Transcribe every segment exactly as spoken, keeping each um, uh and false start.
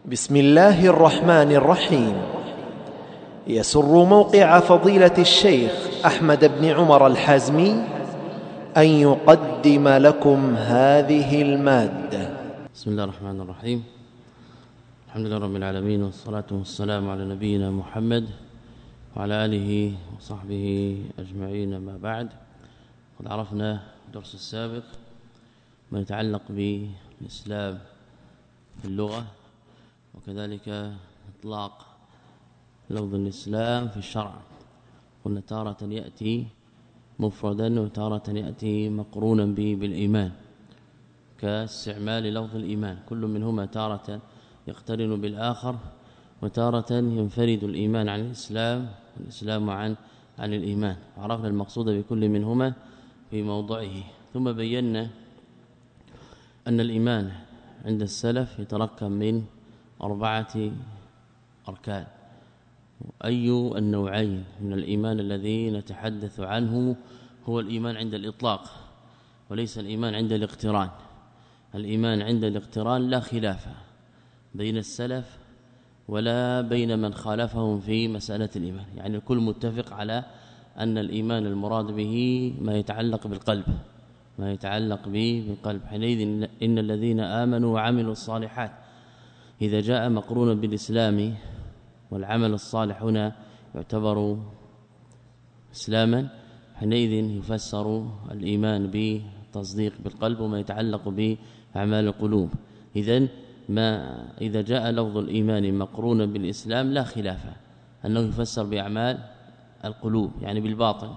بسم الله الرحمن الرحيم. يسر موقع فضيلة الشيخ أحمد بن عمر الحازمي أن يقدم لكم هذه المادة. بسم الله الرحمن الرحيم. الحمد لله رب العالمين، والصلاة والسلام على نبينا محمد وعلى آله وصحبه أجمعين. ما بعد، قد عرفنا الدرس السابق ما يتعلق بالإسلام في اللغة، وكذلك إطلاق لفظ الإسلام في الشرع. قلنا تارة يأتي مفردا وتارة يأتي مقرونا به بالإيمان، كاستعمال لفظ الإيمان، كل منهما تارة يقترن بالآخر، وتارة ينفرد الإيمان عن الإسلام والإسلام عن عن الإيمان. عرفنا المقصود بكل منهما في موضعه، ثم بينا أن الإيمان عند السلف يتركب من أربعة أركان. أي النوعين من الإيمان الذي نتحدث عنه هو الإيمان عند الإطلاق، وليس الإيمان عند الاقتران. الإيمان عند الاقتران لا خلاف بين السلف ولا بين من خالفهم في مسألة الإيمان، يعني الكل متفق على أن الإيمان المراد به ما يتعلق بالقلب، ما يتعلق به بالقلب. حينئذ إن الذين آمنوا وعملوا الصالحات إذا جاء مقرونا بالإسلام، والعمل الصالح هنا يعتبر إسلاما، حينئذ يفسر الإيمان بتصديق بالقلب وما يتعلق بأعمال القلوب. إذن ما إذا جاء لفظ الإيمان مقرونا بالإسلام لا خلاف أنه يفسر بأعمال القلوب، يعني بالباطن.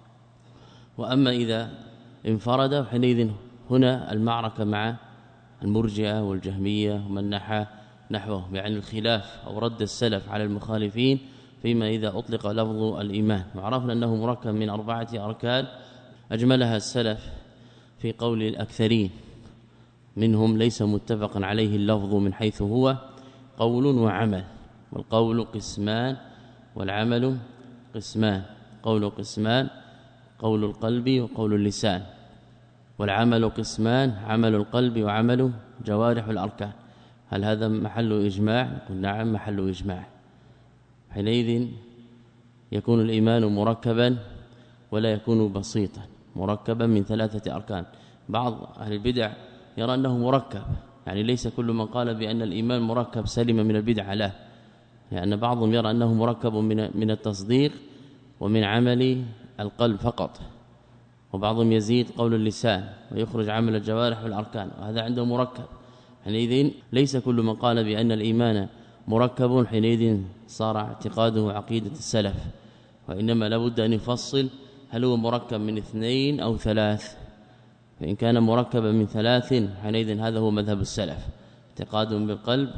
وأما إذا انفرد، حينئذ هنا المعركة مع المرجئة والجهمية ومن نحى نحوه، يعني الخلاف أو رد السلف على المخالفين فيما إذا أطلق لفظ الإيمان. وعرفنا أنه مركب من أربعة أركان أجملها السلف في قول الأكثرين منهم ليس متفقا عليه اللفظ من حيث هو قول وعمل، والقول قسمان والعمل قسمان. قول قسمان، قول القلب وقول اللسان، والعمل قسمان، عمل القلب وعمل جوارح الأركان. هل هذا محل إجماع؟ نقول نعم محل إجماع. حينئذ يكون الإيمان مركبا ولا يكون بسيطا، مركبا من ثلاثة أركان. بعض أهل البدع يرى أنه مركب، يعني ليس كل من قال بأن الإيمان مركب سلم من البدع، لا، لأن بعضهم يرى أنه مركب من من التصديق ومن عمل القلب فقط، وبعضهم يزيد قول اللسان ويخرج عمل الجوارح والأركان، وهذا عنده مركب. حينئذ ليس كل من قال بأن الإيمان مركب حينئذ صار اعتقاده عقيدة السلف، وإنما لابد أن يفصل هل هو مركب من اثنين أو ثلاث. فإن كان مركبا من ثلاث حينئذ هذا هو مذهب السلف، اعتقاد بالقلب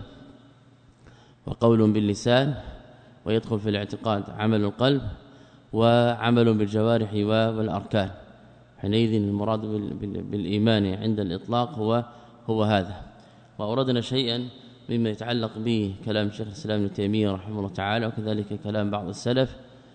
وقول باللسان، ويدخل في الاعتقاد عمل القلب وعمل بالجوارح والأركان. حينئذ المراد بالإيمان عند الإطلاق هو هو هذا. وأوردنا شيئا مما يتعلق به كلام شيخ الإسلام ابن تيمية رحمه الله تعالى، وكذلك كلام بعض السلف،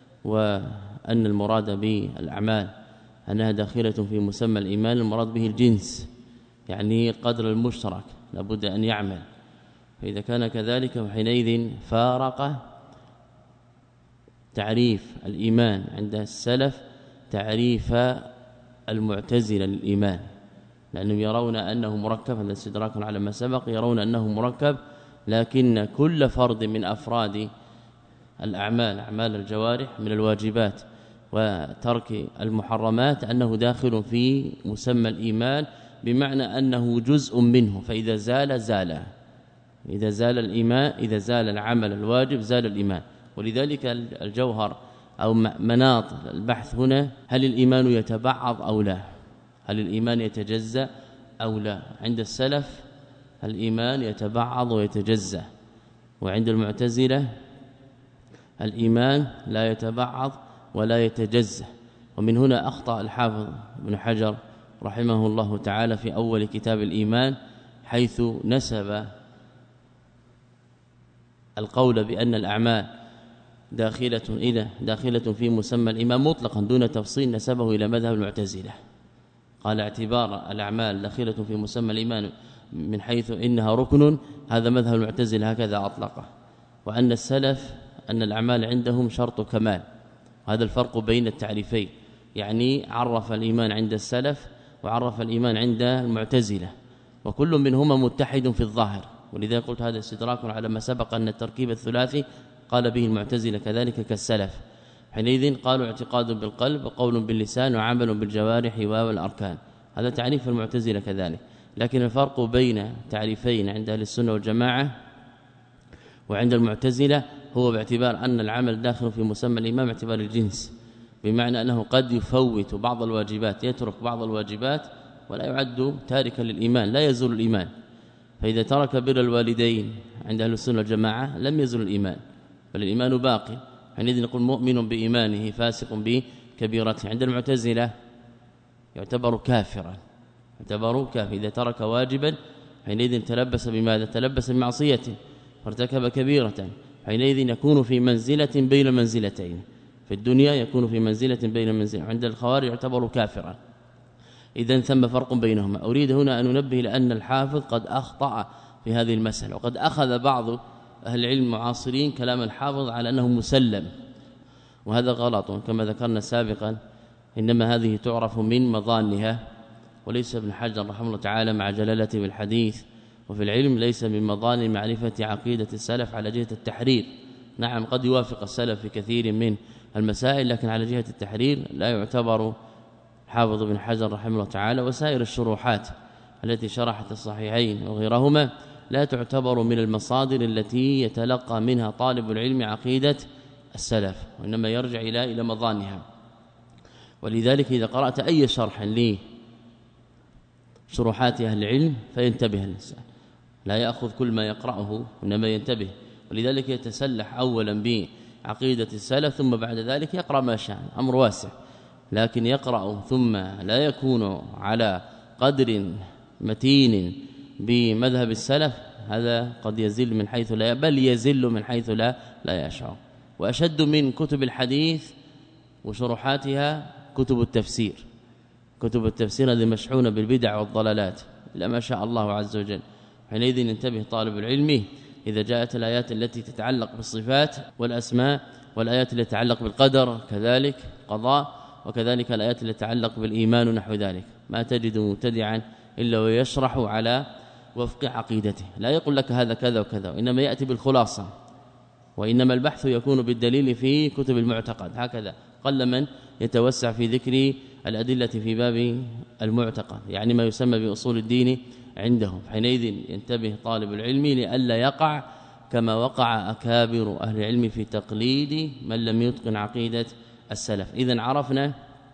وأن المراد بالأعمال أنها داخلة في مسمى الإيمان، المراد به الجنس، يعني قدر المشترك لابد أن يعمل. فإذا كان كذلك فحينئذ فارق تعريف الإيمان عند السلف تعريف المعتزلة للإيمان، لأنهم يرون أنه مركب، هذا استدراك على ما سبق، يرون أنه مركب، لكن كل فرد من أفراد الأعمال، أعمال الجوارح من الواجبات وترك المحرمات، أنه داخل في مسمى الإيمان، بمعنى أنه جزء منه، فإذا زال زال، إذا زال الإيمان، إذا زال العمل الواجب زال الإيمان. ولذلك الجوهر أو مناط البحث هنا هل الإيمان يتبعض أو لا، هل الإيمان يتجزأ أو لا. عند السلف الإيمان يتبعض ويتجزأ، وعند المعتزلة الإيمان لا يتبعض ولا يتجزأ. ومن هنا أخطأ الحافظ ابن حجر رحمه الله تعالى في أول كتاب الإيمان، حيث نسب القول بأن الأعمال داخلة إلى داخلة في مسمى الإيمان مطلقا دون تفصيل، نسبه إلى مذهب المعتزلة. قال اعتبار الأعمال داخلة في مسمى الإيمان من حيث إنها ركن، هذا مذهب المعتزلة هكذا أطلقه. وأن السلف أن الأعمال عندهم شرط كمال، هذا الفرق بين التعريفين، يعني عرف الإيمان عند السلف وعرف الإيمان عند المعتزلة، وكل منهما متحد في الظاهر. ولذا قلت هذا استدراك على ما سبق أن التركيب الثلاثي قال به المعتزلة كذلك كالسلف. حينئذ قالوا اعتقاد بالقلب وقول باللسان وعمل بالجوارح والأركان، هذا تعريف المعتزلة كذلك. لكن الفرق بين تعريفين عند أهل السنة والجماعة وعند المعتزلة هو باعتبار أن العمل داخل في مسمى الإيمان باعتبار الجنس، بمعنى أنه قد يفوت بعض الواجبات، يترك بعض الواجبات ولا يعد تاركا للإيمان، لا يزول الإيمان. فإذا ترك بر الوالدين عند أهل السنة والجماعة لم يزل الإيمان، بل الإيمان باقي. حينئذ نقول مؤمن بإيمانه فاسق بكبيرته. عند المعتزلة يعتبر كافرا، يعتبر كافر إذا ترك واجبا، حينئذ تلبس بماذا؟ تلبس بمعصية فارتكب كبيرة، حينئذ يكون في منزلة بين منزلتين، في الدنيا يكون في منزلة بين منزلة. عند الخوارج يعتبر كافرا. إذن ثم فرق بينهما. أريد هنا أن ننبه لأن الحافظ قد أخطأ في هذه المسألة، وقد أخذ بعض أهل العلم المعاصرين كلام الحافظ على أنه مسلم، وهذا غلط كما ذكرنا سابقا، إنما هذه تعرف من مظانها، وليس ابن حجر رحمه الله تعالى مع جلالته بالحديث وفي العلم ليس من مظان معرفة عقيدة السلف على جهة التحرير. نعم قد يوافق السلف في كثير من المسائل، لكن على جهة التحرير لا يعتبر حافظ ابن حجر رحمه الله تعالى. وسائر الشروحات التي شرحت الصحيحين وغيرهما لا تعتبر من المصادر التي يتلقى منها طالب العلم عقيدة السلف، وإنما يرجع إلى إلى مظانها. ولذلك إذا قرأت أي شرح لي شروحات أهل العلم فينتبه الإنسان، لا يأخذ كل ما يقرأه، إنما ينتبه. ولذلك يتسلح أولا بعقيدة السلف ثم بعد ذلك يقرأ ما شاء، أمر واسع. لكن يقرأ ثم لا يكون على قدر متين بمذهب السلف، هذا قد يزل من حيث لا، بل يزل من حيث لا لا يشعر. وأشد من كتب الحديث وشروحاتها كتب التفسير. كتب التفسير هذه مشحونة بالبدع والضلالات إلا ما شاء الله عز وجل. حينئذ ينتبه طالب العلم إذا جاءت الآيات التي تتعلق بالصفات والأسماء، والآيات التي تتعلق بالقدر كذلك قضاء، وكذلك الآيات التي تتعلق بالإيمان ونحو ذلك، ما تجد مبتدعا إلا ويشرح على وفق عقيدته، لا يقول لك هذا كذا وكذا، وإنما يأتي بالخلاصة. وإنما البحث يكون بالدليل في كتب المعتقد، هكذا قل من يتوسع في ذكر الأدلة في باب المعتقد، يعني ما يسمى بأصول الدين عندهم. حينئذ ينتبه طالب العلم لئلا يقع كما وقع أكابر أهل العلم في تقليد من لم يتقن عقيدة السلف. إذن عرفنا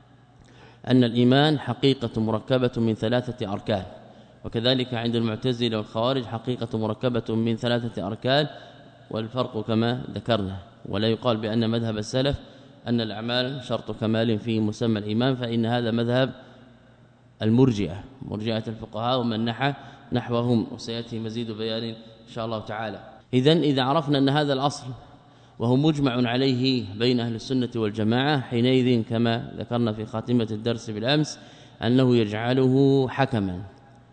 أن الإيمان حقيقة مركبة من ثلاثة أركان، وكذلك عند المعتزلة والخوارج حقيقة مركبة من ثلاثة أركان، والفرق كما ذكرنا. ولا يقال بأن مذهب السلف أن الأعمال شرط كمال في مسمى الإيمان، فإن هذا مذهب المرجئة، مرجئة الفقهاء ومن نحى نحوهم، وسيأتي مزيد بيان إن شاء الله تعالى. إذن إذا عرفنا أن هذا الأصل وهو مجمع عليه بين أهل السنة والجماعة، حينئذ كما ذكرنا في خاتمة الدرس بالأمس أنه يجعله حكما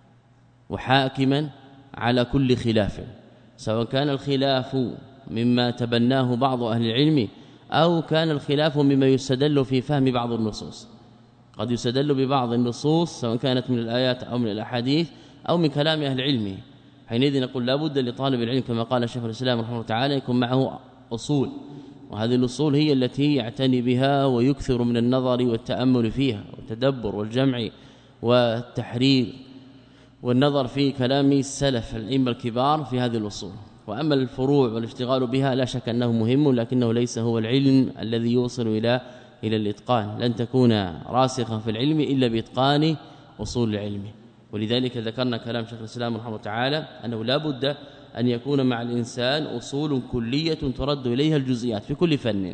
وحاكما على كل خلاف، سواء كان الخلاف مما تبناه بعض أهل العلم أو كان الخلاف مما يستدل في فهم بعض النصوص. قد يستدل ببعض النصوص سواء كانت من الآيات أو من الأحاديث أو من كلام أهل العلم. حينئذ نقول لا بد لطالب العلم كما قال شيخ الإسلام رحمه الله تعالى يكون معه أصول، وهذه الأصول هي التي يعتني بها ويكثر من النظر والتأمل فيها والتدبر والجمع والتحرير والنظر في كلام السلف الأئمة الكبار في هذه الأصول. وأما الفروع والاشتغال بها لا شك أنه مهم، لكنه ليس هو العلم الذي يوصل إلى إلى الإتقان. لن تكون راسخا في العلم إلا بإتقان أصول العلم. ولذلك ذكرنا كلام شيخ الإسلام رحمه الله تعالى أنه لا بد أن يكون مع الإنسان أصول كلية ترد إليها الجزئيات في كل فن.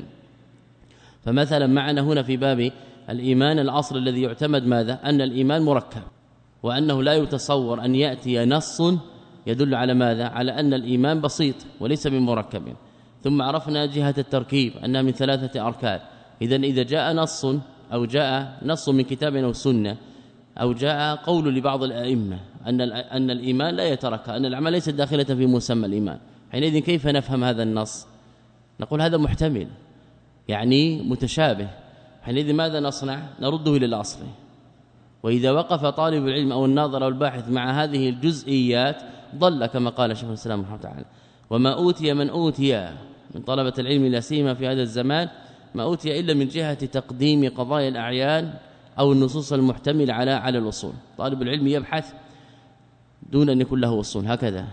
فمثلا معنا هنا في باب الإيمان الأصل الذي يعتمد ماذا؟ أن الإيمان مركب، وأنه لا يتصور أن يأتي نص يدل على ماذا؟ على أن الإيمان بسيط وليس بمركب. ثم عرفنا جهة التركيب أنها من ثلاثة أركان. إذن إذا جاء نص أو جاء نص من كتاب أو سنة أو جاء قول لبعض الأئمة أن أن الإيمان لا يترك، أن الأعمال ليست داخلة في مسمى الإيمان، حينئذ كيف نفهم هذا النص؟ نقول هذا محتمل يعني متشابه، حينئذ ماذا نصنع؟ نرده إلى الأصل. وإذا وقف طالب العلم أو الناظر أو الباحث مع هذه الجزئيات ضل كما قال شيخ الإسلام رحمه الله تعالى. وما أوتي من أوتي من طلبة العلم لا سيما في هذا الزمان ما أوتي إلا من جهة تقديم قضايا الأعيان أو النصوص المحتملة على على الأصول. طالب العلم يبحث دون أن يكون له أصول هكذا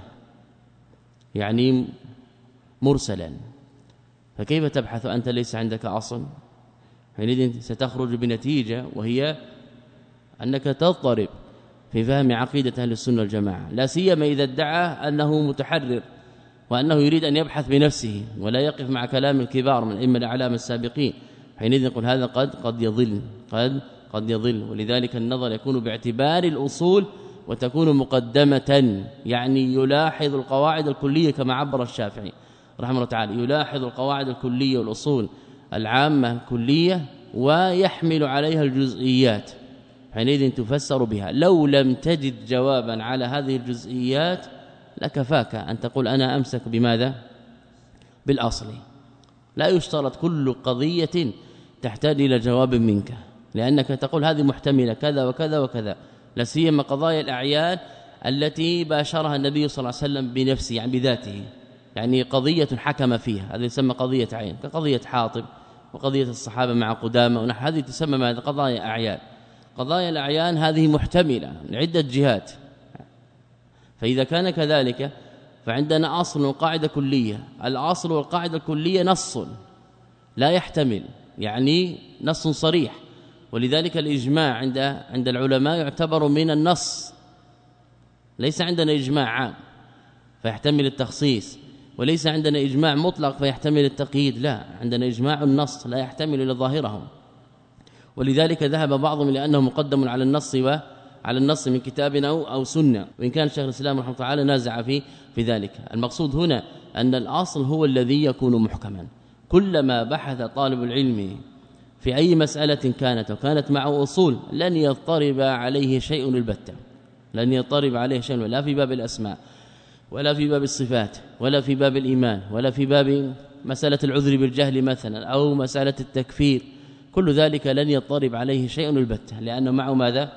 يعني مرسلا، فكيف تبحث أنت ليس عندك أصل؟ حينئذ ستخرج بنتيجة وهي أنك تضطرب في فهم عقيدة أهل السنة والجماعة، لا سيما إذا ادعى أنه متحرر وأنه يريد أن يبحث بنفسه ولا يقف مع كلام الكبار من أئمة الأعلام السابقين، حينئذ نقول هذا قد قد يضل قد قد يضل. ولذلك النظر يكون باعتبار الأصول وتكون مقدمة، يعني يلاحظ القواعد الكلية كما عبر الشافعي رحمه الله تعالى، يلاحظ القواعد الكلية والأصول العامة كلية ويحمل عليها الجزئيات، حينئذ تفسر بها. لو لم تجد جوابا على هذه الجزئيات لكفاك أن تقول أنا أمسك بماذا؟ بالأصل. لا يشترط كل قضية تحتاج إلى جواب منك، لأنك تقول هذه محتملة كذا وكذا وكذا، لا سيما قضايا الأعيان التي باشرها النبي صلى الله عليه وسلم بنفسه يعني بذاته، يعني قضية حكم فيها، هذه تسمى قضية عين، كقضية حاطب وقضية الصحابة مع قدامة ونحو، هذه تسمى ماذا؟ قضايا أعيان. قضايا الأعيان هذه محتملة لعدة جهات، فإذا كان كذلك فعندنا أصل وقاعدة كلية. الأصل والقاعدة الكلية نص لا يحتمل، يعني نص صريح، ولذلك الإجماع عند عند العلماء يعتبر من النص. ليس عندنا إجماع عام فيحتمل التخصيص، وليس عندنا إجماع مطلق فيحتمل التقييد، لا، عندنا إجماع النص لا يحتمل إلا ظاهره. ولذلك ذهب بعضهم إلى أنه مقدم على النص وعلى النص من كتاب أو أو سنة، وإن كان شيخ الإسلام رحمه الله تعالى نازع في في ذلك. المقصود هنا أن الأصل هو الذي يكون محكما. كلما بحث طالب العلم في أي مسألة كانت وكانت معه أصول لن يضطرب عليه شيء البتة، لن يضطرب عليه شيء، لا في باب الأسماء ولا في باب الصفات ولا في باب الإيمان ولا في باب مسألة العذر بالجهل مثلا أو مسألة التكفير، كل ذلك لن يضطرب عليه شيء البتة، لأنه معه ماذا؟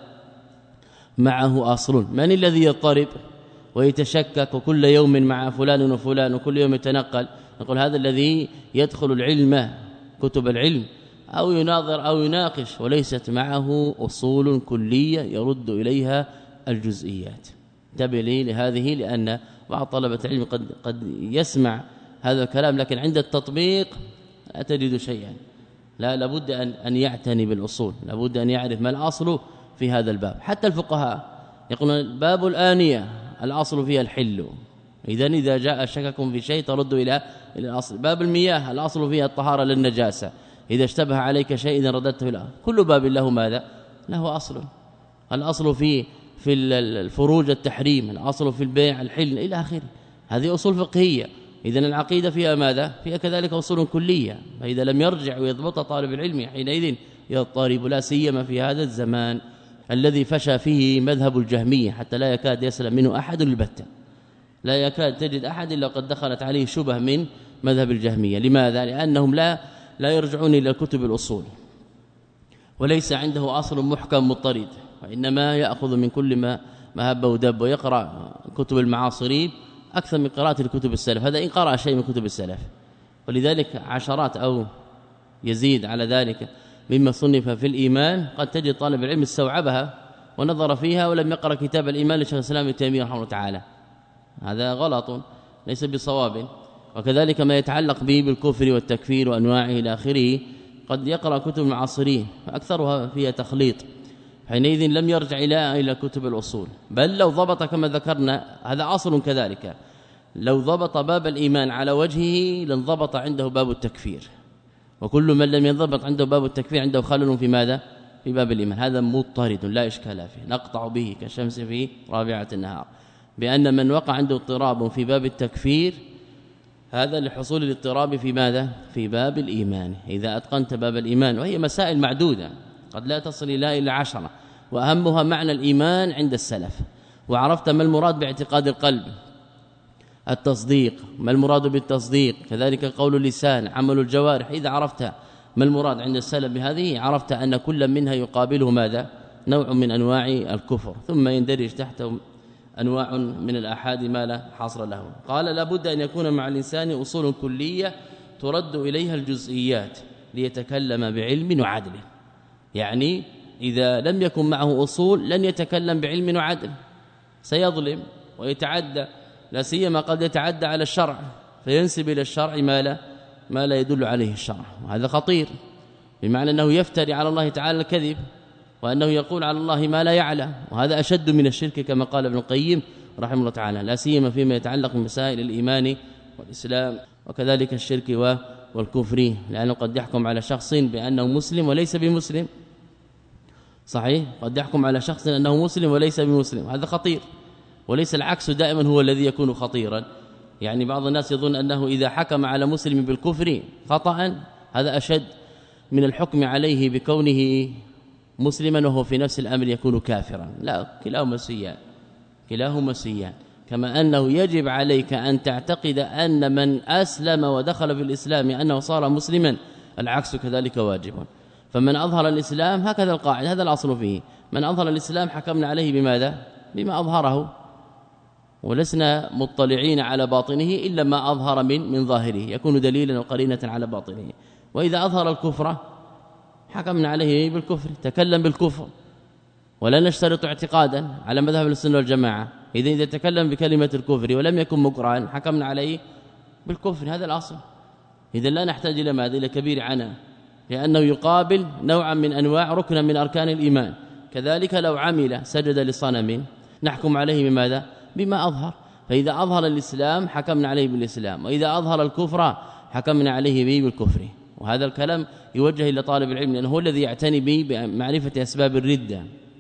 معه أصل. من الذي يضطرب ويتشكك وكل يوم مع فلان وفلان وكل يوم يتنقل؟ نقول هذا الذي يدخل العلم كتب العلم أو يناظر أو يناقش وليست معه أصول كلية يرد إليها الجزئيات. انتبه لي لهذه، لأن بعض طلبة العلم قد قد يسمع هذا الكلام لكن عند التطبيق لا تجد شيئا. لا لابد أن أن يعتني بالأصول، لابد أن يعرف ما الأصل في هذا الباب. حتى الفقهاء يقولون باب الآنية الأصل فيها الحل، إذن إذا جاء شكك في شيء ترد إلى إلى الأصل. باب المياه الأصل فيها الطهارة للنجاسة، إذا اشتبه عليك شيء إذا رددته إلى. كل باب له ماذا؟ له أصل. الأصل في في الفروج التحريم، الأصل في البيع الحل إلى آخره. هذه أصول فقهية. إذن العقيدة فيها ماذا؟ فيها كذلك أصول كلية، فإذا لم يرجع ويضبط طالب العلم حينئذ يضطرب، لا سيما في هذا الزمان الذي فشى فيه مذهب الجهمية حتى لا يكاد يسلم منه أحد البتة، لا يكاد تجد أحد إلا قد دخلت عليه شبه من مذهب الجهمية. لماذا؟ لأنهم لا لا يرجعون إلى كتب الأصول، وليس عنده أصل محكم مضطرد، وإنما يأخذ من كل ما ما هب ودب، ويقرأ كتب المعاصرين أكثر من قراءة الكتب السلف، هذا إن قرأ شيء من كتب السلف. ولذلك عشرات أو يزيد على ذلك مما صنف في الإيمان قد تجد طالب العلم استوعبها ونظر فيها ولم يقرأ كتاب الإيمان لشيخ الإسلام ابن تيمية رحمه الله تعالى، هذا غلط ليس بصواب. وكذلك ما يتعلق به بالكفر والتكفير وأنواعه إلى آخره قد يقرأ كتب المعاصرين فأكثرها فيها تخليط، حينئذ لم يرجع إلى إلى كتب الأصول. بل لو ضبط كما ذكرنا هذا أصل كذلك، لو ضبط باب الإيمان على وجهه لانضبط عنده باب التكفير، وكل من لم ينضبط عنده باب التكفير عنده خلل في ماذا؟ في باب الإيمان. هذا مضطرد لا إشكال فيه، نقطع به كالشمس في رابعة النهار، بأن من وقع عنده اضطراب في باب التكفير هذا لحصول الاضطراب في ماذا؟ في باب الإيمان. إذا أتقنت باب الإيمان، وهي مسائل معدودة قد لا تصل إلى إلى عشرة، وأهمها معنى الإيمان عند السلف. وعرفت ما المراد باعتقاد القلب، التصديق، ما المراد بالتصديق، كذلك قول اللسان، عمل الجوارح. إذا عرفت ما المراد عند السلف بهذه عرفت أن كل منها يقابله ماذا؟ نوع من أنواع الكفر، ثم يندرج تحته أنواع من الآحاد ما لا حصر له. قال لابد أن يكون مع الإنسان أصول كلية ترد إليها الجزئيات ليتكلم بعلم وعدل. يعني إذا لم يكن معه أصول لن يتكلم بعلم وعدل، سيظلم ويتعدى، لا سيما قد يتعدى على الشرع فينسب إلى الشرع ما لا ما لا يدل عليه الشرع، وهذا خطير، بمعنى أنه يفتري على الله تعالى الكذب، وأنه يقول على الله ما لا يعلم، وهذا أشد من الشرك كما قال ابن القيم رحمه الله تعالى، لا سيما فيما يتعلق بمسائل الإيمان والإسلام، وكذلك الشرك والكفر، لأنه قد يحكم على شخص بأنه مسلم وليس بمسلم، صحيح، قد يحكم على شخص أنه مسلم وليس بمسلم، هذا خطير، وليس العكس دائما هو الذي يكون خطيرا. يعني بعض الناس يظن أنه إذا حكم على مسلم بالكفر خطأ هذا أشد من الحكم عليه بكونه مسلما وهو في نفس الأمر يكون كافرا، لا، كلاهما سيئان، كلاهما سيئان. كما أنه يجب عليك أن تعتقد أن من أسلم ودخل في الإسلام أنه صار مسلما، العكس كذلك واجب. فمن أظهر الإسلام، هكذا القاعدة، هذا الأصل فيه، من أظهر الإسلام حكمنا عليه بماذا؟ بما أظهره، ولسنا مطلعين على باطنه إلا ما أظهر من من ظاهره، يكون دليلا وقرينة على باطنه. وإذا أظهر الكفر حكمنا عليه بالكفر، تكلم بالكفر، ولا نشترط اعتقادا على مذهب السنة والجماعة. إذا إذا تكلم بكلمة الكفر ولم يكن مكرها حكمنا عليه بالكفر، هذا الأصل. إذا لا نحتاج إلى ماذا؟ إلى كبير عناء، لأنه يقابل نوعا من أنواع ركنا من أركان الإيمان. كذلك لو عمل سجد لصنم نحكم عليه بماذا؟ بما أظهر. فإذا أظهر الإسلام حكمنا عليه بالإسلام، وإذا أظهر الكفر حكمنا عليه به بالكفر. وهذا الكلام يوجه إلى طالب العلم لأنه هو الذي يعتني به بمعرفة أسباب الردة.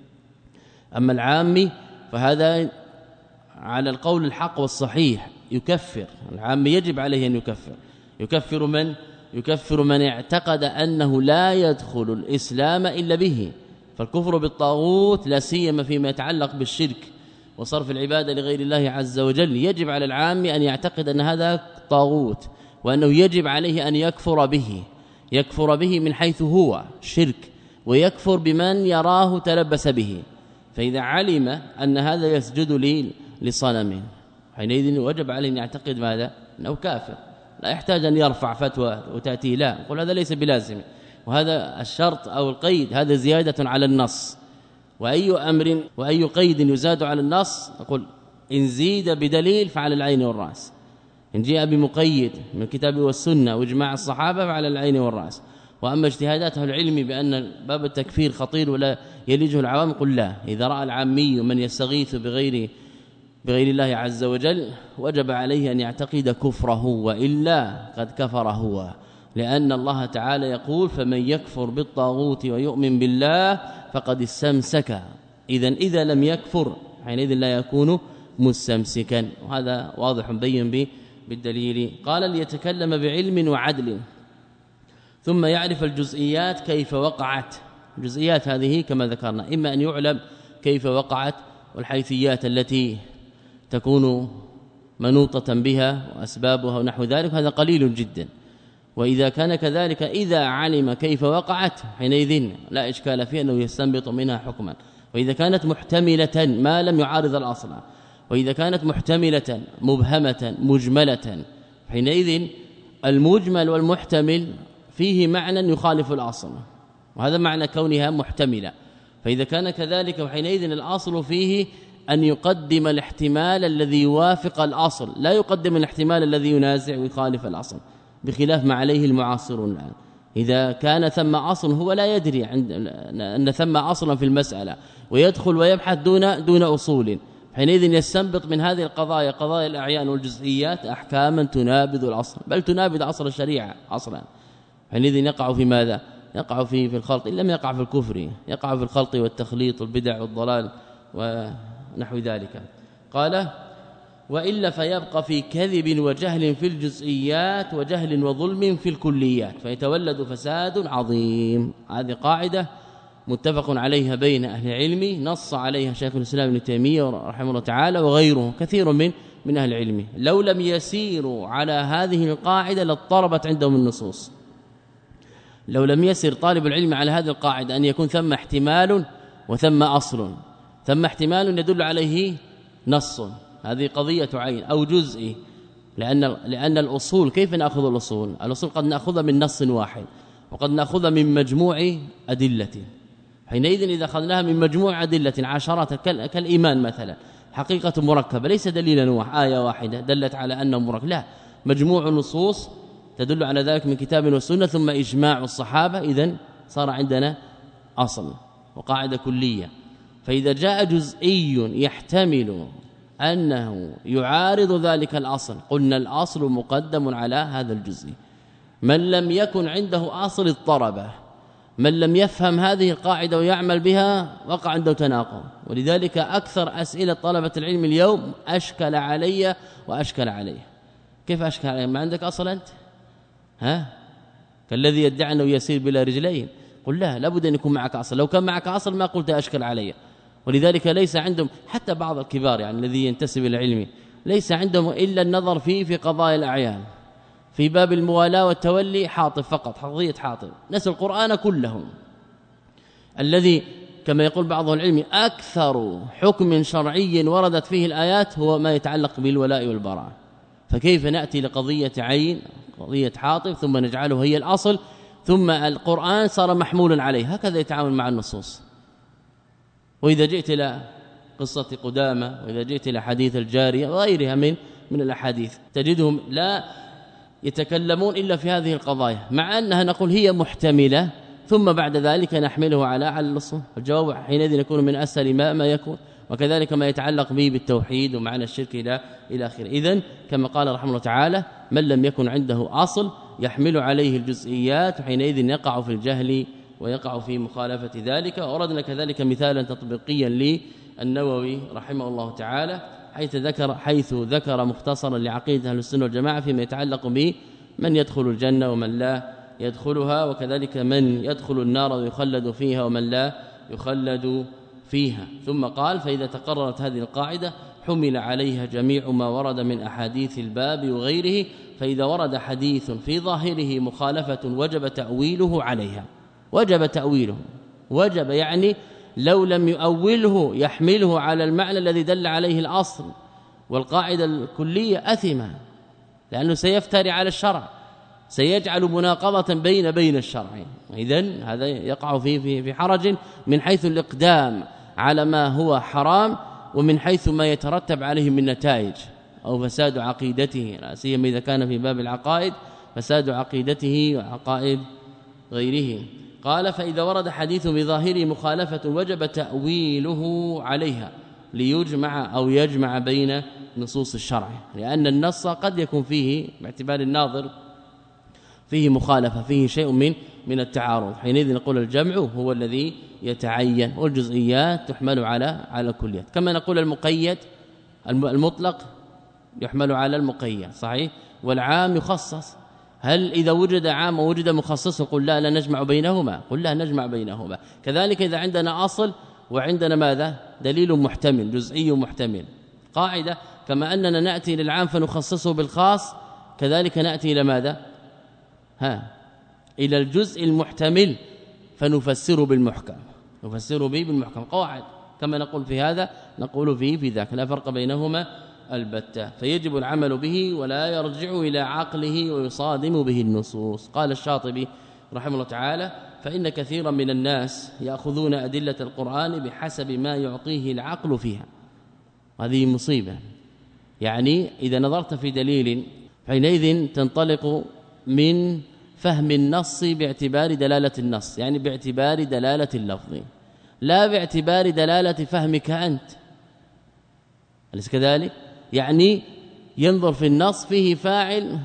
أما العامي فهذا على القول الحق والصحيح يكفر، العامي يجب عليه أن يكفر. يكفر من؟ يكفر من اعتقد أنه لا يدخل الإسلام إلا به. فالكفر بالطاغوت لا سيما فيما يتعلق بالشرك وصرف العبادة لغير الله عز وجل، يجب على العام أن يعتقد أن هذا طاغوت، وأنه يجب عليه أن يكفر به، يكفر به من حيث هو شرك، ويكفر بمن يراه تلبس به. فإذا علم أن هذا يسجد لي لصنم حينئذ وجب عليه أن يعتقد ماذا؟ أنه كافر، لا يحتاج أن يرفع فتوى وتأتي، لا، قل هذا ليس بلازم. وهذا الشرط أو القيد هذا زيادة على النص، وأي أمر وأي قيد يزاد على النص أقول إن زيد بدليل فعلى العين والرأس، إن جاء بمقيد من الكتاب والسنة واجماع الصحابة فعلى العين والرأس. وأما اجتهادات العلم بأن باب التكفير خطير ولا يلجه العوام قل لا، إذا رأى العامي من يستغيث بغير بغير الله عز وجل وجب عليه أن يعتقد كفره، وإلا قد كفر هو، لأن الله تعالى يقول فمن يكفر بالطاغوت ويؤمن بالله فقد استمسك. إذن إذا لم يكفر حينئذ لا يكون مستمسكا، وهذا واضح بين به بالدليل. قال ليتكلم بعلم وعدل ثم يعرف الجزئيات كيف وقعت. الجزئيات هذه كما ذكرنا إما أن يعلم كيف وقعت والحيثيات التي تكون منوطة بها وأسبابها ونحو ذلك، هذا قليل جدا. وإذا كان كذلك إذا علم كيف وقعت حينئذ لا إشكال فيه أنه يستنبط منها حكما. وإذا كانت محتملة ما لم يعارض الأصل، وإذا كانت محتملة مبهمة مجملة حينئذ المجمل والمحتمل فيه معنى يخالف الأصل، وهذا معنى كونها محتملة. فإذا كان كذلك وحينئذ الأصل فيه أن يقدم الاحتمال الذي يوافق الأصل، لا يقدم الاحتمال الذي ينازع ويخالف الأصل، بخلاف ما عليه المعاصرون الآن. إذا كان ثم أصل هو لا يدري عند أن ثم أصلا في المسألة ويدخل ويبحث دون دون أصول، حينئذ يستنبط من هذه القضايا قضايا الأعيان والجزئيات أحكاما تنابذ الأصل، بل تنابذ أصل الشريعة أصلا. حينئذ يقع في ماذا؟ يقع في في الخلط، إن لم يقع في الكفر يقع في الخلط والتخليط والبدع والضلال ونحو ذلك. قال وإلا فيبقى في كذب وجهل في الجزئيات وجهل وظلم في الكليات فيتولد فساد عظيم. هذه قاعدة متفق عليها بين أهل العلم، نص عليها شيخ الإسلام ابن تيمية رحمه الله تعالى وغيره كثير من من أهل العلم. لو لم يسيروا على هذه القاعدة لاضطربت عندهم النصوص. لو لم يسر طالب العلم على هذه القاعدة أن يكون ثم احتمال وثم أصل، ثم احتمال يدل عليه نص، هذه قضية عين أو جزء، لأن لأن الأصول كيف نأخذ الأصول؟ الأصول قد نأخذها من نص واحد وقد نأخذها من مجموع أدلة. حينئذ إذا أخذناها من مجموع أدلة عشرات كالإيمان مثلا، حقيقة مركبة ليس دليلا واحد، آية واحدة دلت على أنه مركب، لا، مجموع نصوص تدل على ذلك من كتاب وسنة ثم إجماع الصحابة، إذن صار عندنا أصل وقاعدة كلية. فإذا جاء جزئي يحتمل أنه يعارض ذلك الأصل قلنا الأصل مقدم على هذا الجزء. من لم يكن عنده أصل اضطربه، من لم يفهم هذه القاعدة ويعمل بها وقع عنده تناقض. ولذلك أكثر أسئلة طلبة العلم اليوم أشكل علي وأشكل عليه. كيف أشكل عليه؟ ما عندك أصل أنت؟ ها؟ كالذي يدعي أنه يسير بلا رجلين. قل لا، لابد أن يكون معك أصل، لو كان معك أصل ما قلت أشكل علي. ولذلك ليس عندهم حتى بعض الكبار يعني الذي ينتسب إلى العلم ليس عندهم إلا النظر فيه في قضايا الأعيان، في باب الموالاة والتولي حاطب فقط، قضية حاطب، نسوا القرآن كلهم. الذي كما يقول بعض العلم أكثر حكم شرعي وردت فيه الآيات هو ما يتعلق بالولاء والبراء. فكيف نأتي لقضية عين قضية حاطب ثم نجعله هي الأصل ثم القرآن صار محمولا عليه؟ هكذا يتعامل مع النصوص. وإذا جئت إلى قصة قدامة وإذا جئت إلى حديث الجارية وغيرها من من الأحاديث تجدهم لا يتكلمون إلا في هذه القضايا، مع أنها نقول هي محتملة ثم بعد ذلك نحمله على على الأصول. الجواب حينئذ يكون من أسهل ما ما يكون، وكذلك ما يتعلق به بالتوحيد ومعنى الشرك إلى إلى آخره. إذن كما قال رحمه الله تعالى من لم يكن عنده أصل يحمل عليه الجزئيات، وحينئذ يقع في الجهل ويقع في مخالفة ذلك. وأردنا كذلك مثالا تطبيقيا للنووي رحمه الله تعالى حيث ذكر حيث ذكر مختصرا لعقيدة أهل السنة والجماعة فيما يتعلق به من يدخل الجنة ومن لا يدخلها، وكذلك من يدخل النار ويخلد فيها ومن لا يخلد فيها. ثم قال فإذا تقررت هذه القاعدة حمل عليها جميع ما ورد من أحاديث الباب وغيره، فإذا ورد حديث في ظاهره مخالفة وجب تأويله عليها. وجب تأويله، وجب يعني لو لم يؤوله يحمله على المعنى الذي دل عليه الأصل والقاعدة الكلية أثمة، لأنه سيفتري على الشرع، سيجعل مناقضة بين بين الشرع. إذن هذا يقع فيه في في حرج من حيث الإقدام على ما هو حرام ومن حيث ما يترتب عليه من نتائج أو فساد عقيدته، لا سيما إذا كان في باب العقائد فساد عقيدته وعقائد غيره. قال فإذا ورد حديث بظاهره مخالفة وجب تأويله عليها ليجمع أو يجمع بين نصوص الشرع، لأن النص قد يكون فيه باعتبار الناظر فيه مخالفة، فيه شيء من من التعارض. حينئذ نقول الجمع هو الذي يتعين والجزئيات تحمل على على الكليات. كما نقول المقيد المطلق يحمل على المقيد، صحيح، والعام يخصص. هل إذا وجد عام ووجد مخصص نقول لا لا نجمع بينهما؟ قل لا نجمع بينهما. كذلك إذا عندنا أصل وعندنا ماذا؟ دليل محتمل جزئي محتمل، قاعدة كما أننا نأتي للعام فنخصصه بالخاص كذلك نأتي إلى ماذا؟ ها إلى الجزء المحتمل فنفسره بالمحكم، نفسره به بالمحكم. قواعد كما نقول في هذا نقول فيه في ذاك، لا فرق بينهما البتة. فيجب العمل به ولا يرجع إلى عقله ويصادم به النصوص. قال الشاطبي رحمه الله تعالى فإن كثيرا من الناس يأخذون أدلة القرآن بحسب ما يعطيه العقل فيها. هذه مصيبة، يعني إذا نظرت في دليل حينئذ تنطلق من فهم النص باعتبار دلالة النص، يعني باعتبار دلالة اللفظ لا باعتبار دلالة فهمك أنت، أليس كذلك؟ يعني ينظر في النص فيه فاعل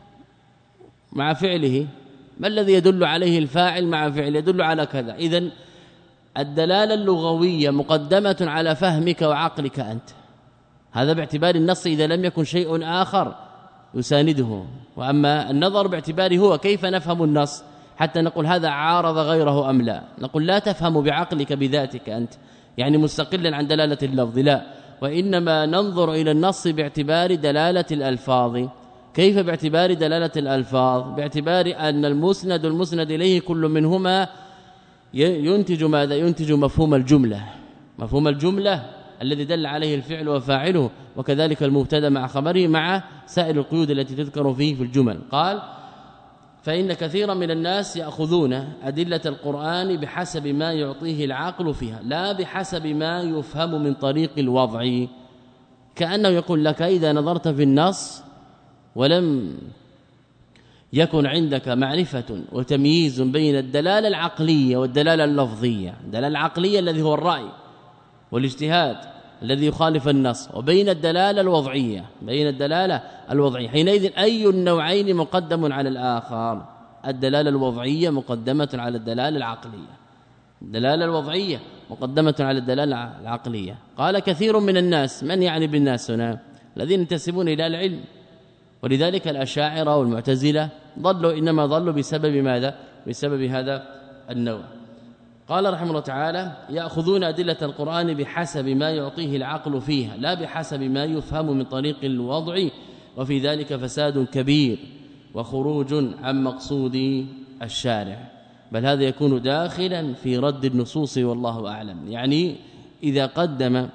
مع فعله، ما الذي يدل عليه الفاعل مع فعله؟ يدل على كذا. إذن الدلالة اللغوية مقدمة على فهمك وعقلك أنت، هذا باعتبار النص إذا لم يكن شيء آخر يسانده. وأما النظر باعتباره هو كيف نفهم النص، حتى نقول هذا عارض غيره أم لا. نقول لا تفهم بعقلك بذاتك أنت يعني مستقلا عن دلالة اللفظ، لا، وإنما ننظر إلى النص باعتبار دلالة الألفاظ. كيف باعتبار دلالة الألفاظ؟ باعتبار أن المسند والمسند إليه كل منهما ينتج ماذا؟ ينتج مفهوم الجملة، مفهوم الجملة الذي دل عليه الفعل وفاعله، وكذلك المبتدا مع خبره مع سائر القيود التي تذكر فيه في الجمل. قال فإن كثيرا من الناس يأخذون أدلة القرآن بحسب ما يعطيه العقل فيها لا بحسب ما يفهم من طريق الوضع، كأنه يقول لك إذا نظرت في النص ولم يكن عندك معرفة وتمييز بين الدلالة العقلية والدلالة اللفظية، الدلالة العقلية الذي هو الرأي والاجتهاد الذي يخالف النص، وبين الدلالة الوضعية، بين الدلالة الوضعية، حينئذ أي النوعين مقدم على الآخر؟ الدلالة الوضعية مقدمة على الدلالة العقلية، الدلالة الوضعية مقدمة على الدلالة العقلية. قال كثير من الناس، من يعني بالناس هنا؟ الذين ينتسبون إلى العلم، ولذلك الأشاعرة والمعتزلة ضلوا إنما ضلوا بسبب ماذا؟ بسبب هذا النوع. قال رحمه الله تعالى يأخذون أدلة القرآن بحسب ما يعطيه العقل فيها لا بحسب ما يفهم من طريق الوضع، وفي ذلك فساد كبير وخروج عن مقصود الشارع، بل هذا يكون داخلا في رد النصوص والله أعلم. يعني إذا قدم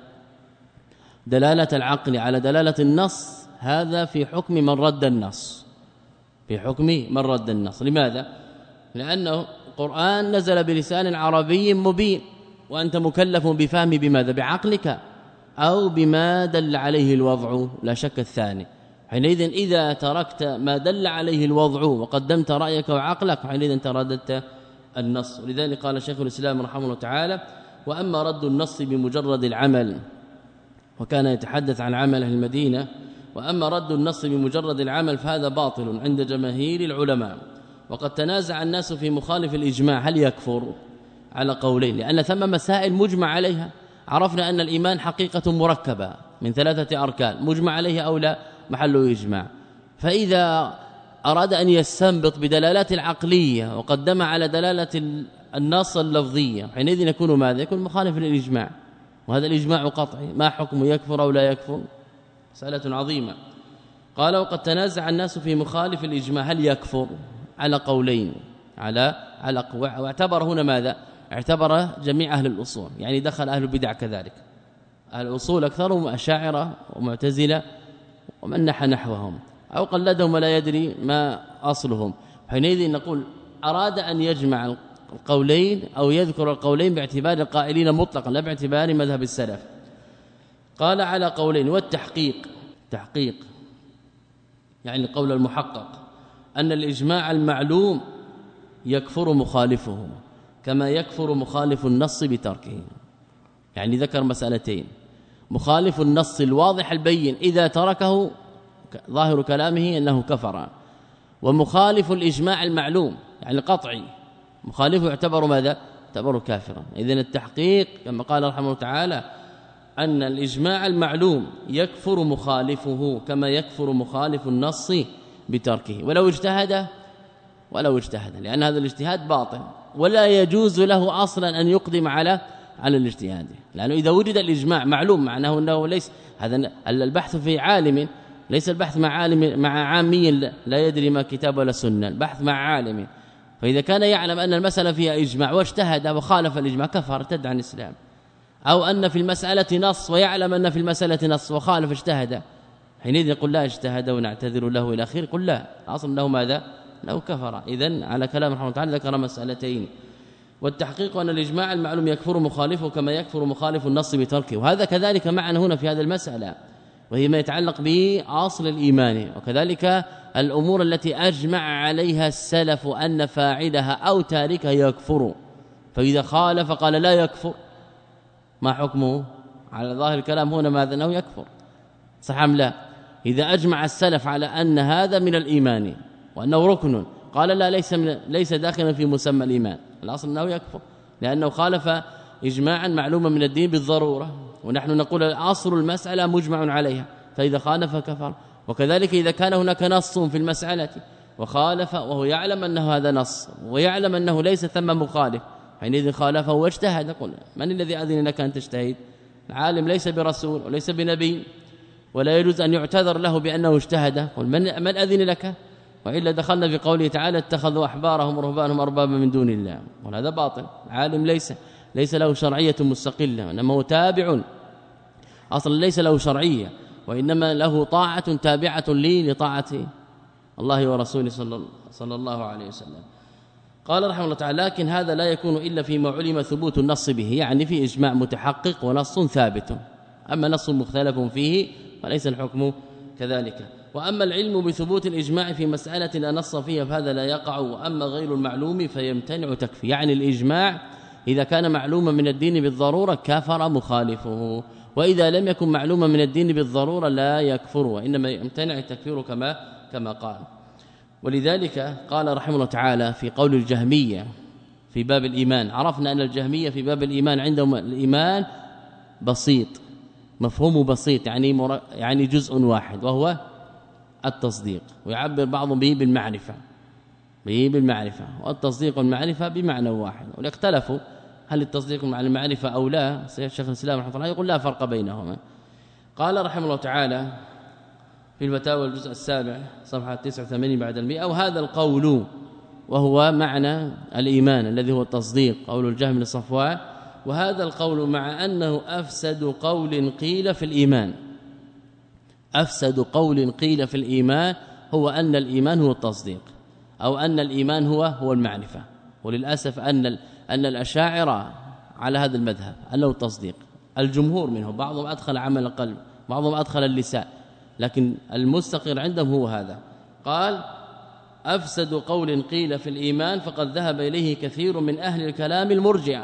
دلالة العقل على دلالة النص هذا في حكم من رد النص، في حكم من رد النص. لماذا؟ لأنه القرآن نزل بلسان عربي مبين، وأنت مكلف بفهم بماذا؟ بعقلك أو بما دل عليه الوضع، لا شك الثاني. حينئذ إذا تركت ما دل عليه الوضع وقدمت رأيك وعقلك حينئذ ترددت النص. ولذلك قال شيخ الإسلام رحمه الله تعالى وأما رد النص بمجرد العمل، وكان يتحدث عن عمل أهل المدينة، وأما رد النص بمجرد العمل فهذا باطل عند جماهير العلماء. وقد تنازع الناس في مخالف الإجماع هل يكفر؟ على قولين، لأن ثم مسائل مجمع عليها. عرفنا أن الإيمان حقيقة مركبة من ثلاثة أركان مجمع عليها أو لا، محله إجماع. فإذا أراد أن يستنبط بدلالات العقلية وقدم على دلالة النص اللفظية حينئذ يكون ماذا؟ يكون مخالف للإجماع، وهذا الإجماع قطعي. ما حكم يكفر أو لا يكفر؟ مسألة عظيمة. قال وقد تنازع الناس في مخالف الإجماع هل يكفر؟ على قولين، على على واعتبر هنا ماذا؟ اعتبر جميع أهل الأصول، يعني دخل أهل البدع كذلك. أهل الأصول أكثرهم أشاعرة ومعتزلة ومن نحى نحوهم أو قلدهم ولا يدري ما أصلهم. حينئذ نقول أراد أن يجمع القولين أو يذكر القولين باعتبار القائلين مطلقا لا باعتبار مذهب السلف. قال على قولين، والتحقيق تحقيق يعني القول المحقق أن الإجماع المعلوم يكفر مخالفه كما يكفر مخالف النص بتركه. يعني ذكر مسألتين: مخالف النص الواضح البين إذا تركه ظاهر كلامه أنه كفر، ومخالف الإجماع المعلوم يعني قطعي مخالفه يعتبر ماذا؟ يعتبر كافرا. إذن التحقيق كما قال رحمه الله تعالى أن الإجماع المعلوم يكفر مخالفه كما يكفر مخالف النص بتركه، ولو اجتهد ولو اجتهد لأن هذا الاجتهاد باطل، ولا يجوز له أصلا أن يقدم على على الاجتهاد، لأنه إذا وجد الإجماع معلوم معناه أنه ليس هذا البحث في عالم، ليس البحث مع عالم مع عامي لا يدري ما كتاب ولا سنة، البحث مع عالم. فإذا كان يعلم أن المسألة فيها إجماع واجتهد وخالف الإجماع كفر ارتد عن الإسلام، أو أن في المسألة نص ويعلم أن في المسألة نص وخالف اجتهد، حينئذ يقول لا اجتهد ونعتذر له إلى آخره، قل لا أصلا له ماذا؟ له كفر. إذن على كلام رحمه الله تعالى ذكر مسألتين: والتحقيق أن الإجماع المعلوم يكفر مخالفه كما يكفر مخالف النص بتركه، وهذا كذلك معنا هنا في هذا المسألة، وهي ما يتعلق بأصل الإيمان، وكذلك الأمور التي أجمع عليها السلف أن فاعلها أو تاركها يكفر. فإذا خالف قال لا يكفر، ما حكمه؟ على ظاهر الكلام هنا ماذا؟ أنه يكفر، صح أم لا؟ إذا أجمع السلف على أن هذا من الإيمان وأنه ركن، قال لا ليس من ليس داخلا في مسمى الإيمان، الأصل أنه يكفر لأنه خالف إجماعا معلوما من الدين بالضرورة، ونحن نقول الأصل المسألة مجمع عليها، فإذا خالف كفر. وكذلك إذا كان هناك نص في المسألة وخالف وهو يعلم أنه هذا نص ويعلم أنه ليس ثم مخالف حينئذ خالفه واجتهد. قل من الذي أذن لك أن تجتهد؟ العالم ليس برسول وليس بنبي ولا يجوز أن يعتذر له بأنه اجتهد. قل من, من أذن لك؟ وإلا دخلنا في قوله تعالى اتخذوا أحبارهم ورهبانهم أربابا من دون الله، وهذا باطل. العالم ليس ليس له شرعية مستقلة، إنما هو تابع أصلا ليس له شرعية، وإنما له طاعة تابعة لي لطاعة الله ورسوله صلى الله عليه وسلم. قال رحمه الله تعالى لكن هذا لا يكون إلا فيما علم ثبوت النص به، يعني في إجماع متحقق ونص ثابت، أما نص مختلف فيه فليس الحكم كذلك. وأما العلم بثبوت الإجماع في مسألة لا نص فيها فهذا لا يقع، وأما غير المعلوم فيمتنع تكفي. يعني الإجماع إذا كان معلوما من الدين بالضرورة كفر مخالفه، وإذا لم يكن معلوما من الدين بالضرورة لا يكفر، وإنما يمتنع التكفير كما كما قال. ولذلك قال رحمه الله تعالى في قول الجهمية في باب الإيمان، عرفنا أن الجهمية في باب الإيمان عندهم الإيمان بسيط، مفهومه بسيط، يعني مر... يعني جزء واحد وهو التصديق، ويعبر بعضهم به بالمعرفة به بالمعرفة والتصديق والمعرفة بمعنى واحد. واختلفوا هل التصديق مع المعرفة أو لا. شيخ الإسلام رحمه الله يقول لا فرق بينهما. قال رحمه الله تعالى في الفتاوى الجزء السابع صفحة تسعة وثمانين بعد المئة، وهذا القول وهو معنى الإيمان الذي هو التصديق، قول الجهم بن صفوان، وهذا القول مع أنه أفسد قول قيل في الإيمان، أفسد قول قيل في الإيمان هو أن الإيمان هو التصديق، أو أن الإيمان هو هو المعرفة. وللأسف أن أن الأشاعرة على هذا المذهب أنه التصديق، الجمهور منهم بعضهم أدخل عمل القلب بعضهم أدخل اللسان، لكن المستقر عندهم هو هذا. قال أفسد قول قيل في الإيمان فقد ذهب إليه كثير من أهل الكلام المرجئة.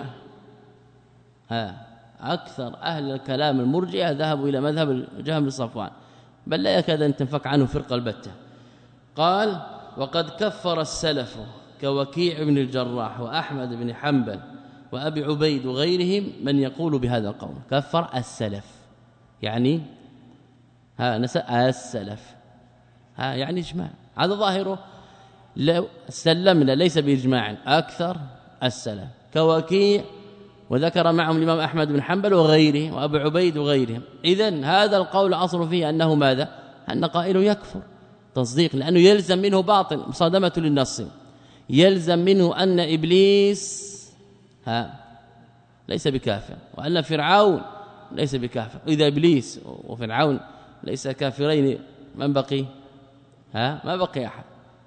ها أكثر أهل الكلام المرجئة ذهبوا إلى مذهب الجهم بن صفوان، بل لا يكاد أن تنفك عنه فرقة البتة. قال وقد كفر السلف كوكيع بن الجراح وأحمد بن حنبل وأبي عبيد وغيرهم من يقول بهذا القول. كفر السلف يعني ها نسأ السلف ها يعني إجماع، هذا ظاهره لو سلمنا ليس بإجماع، أكثر السلف كوكيع، وذكر معهم الإمام أحمد بن حنبل وغيره وأبي عبيد وغيرهم. إذن هذا القول أصل فيه أنه ماذا؟ أن قائله يكفر تصديق، لأنه يلزم منه باطل مصادمة للنص، يلزم منه أن إبليس ها ليس بكافر، وأن فرعون ليس بكافر. إذا إبليس وفرعون ليس كافرين من بقي؟ ها ما بقي أحد.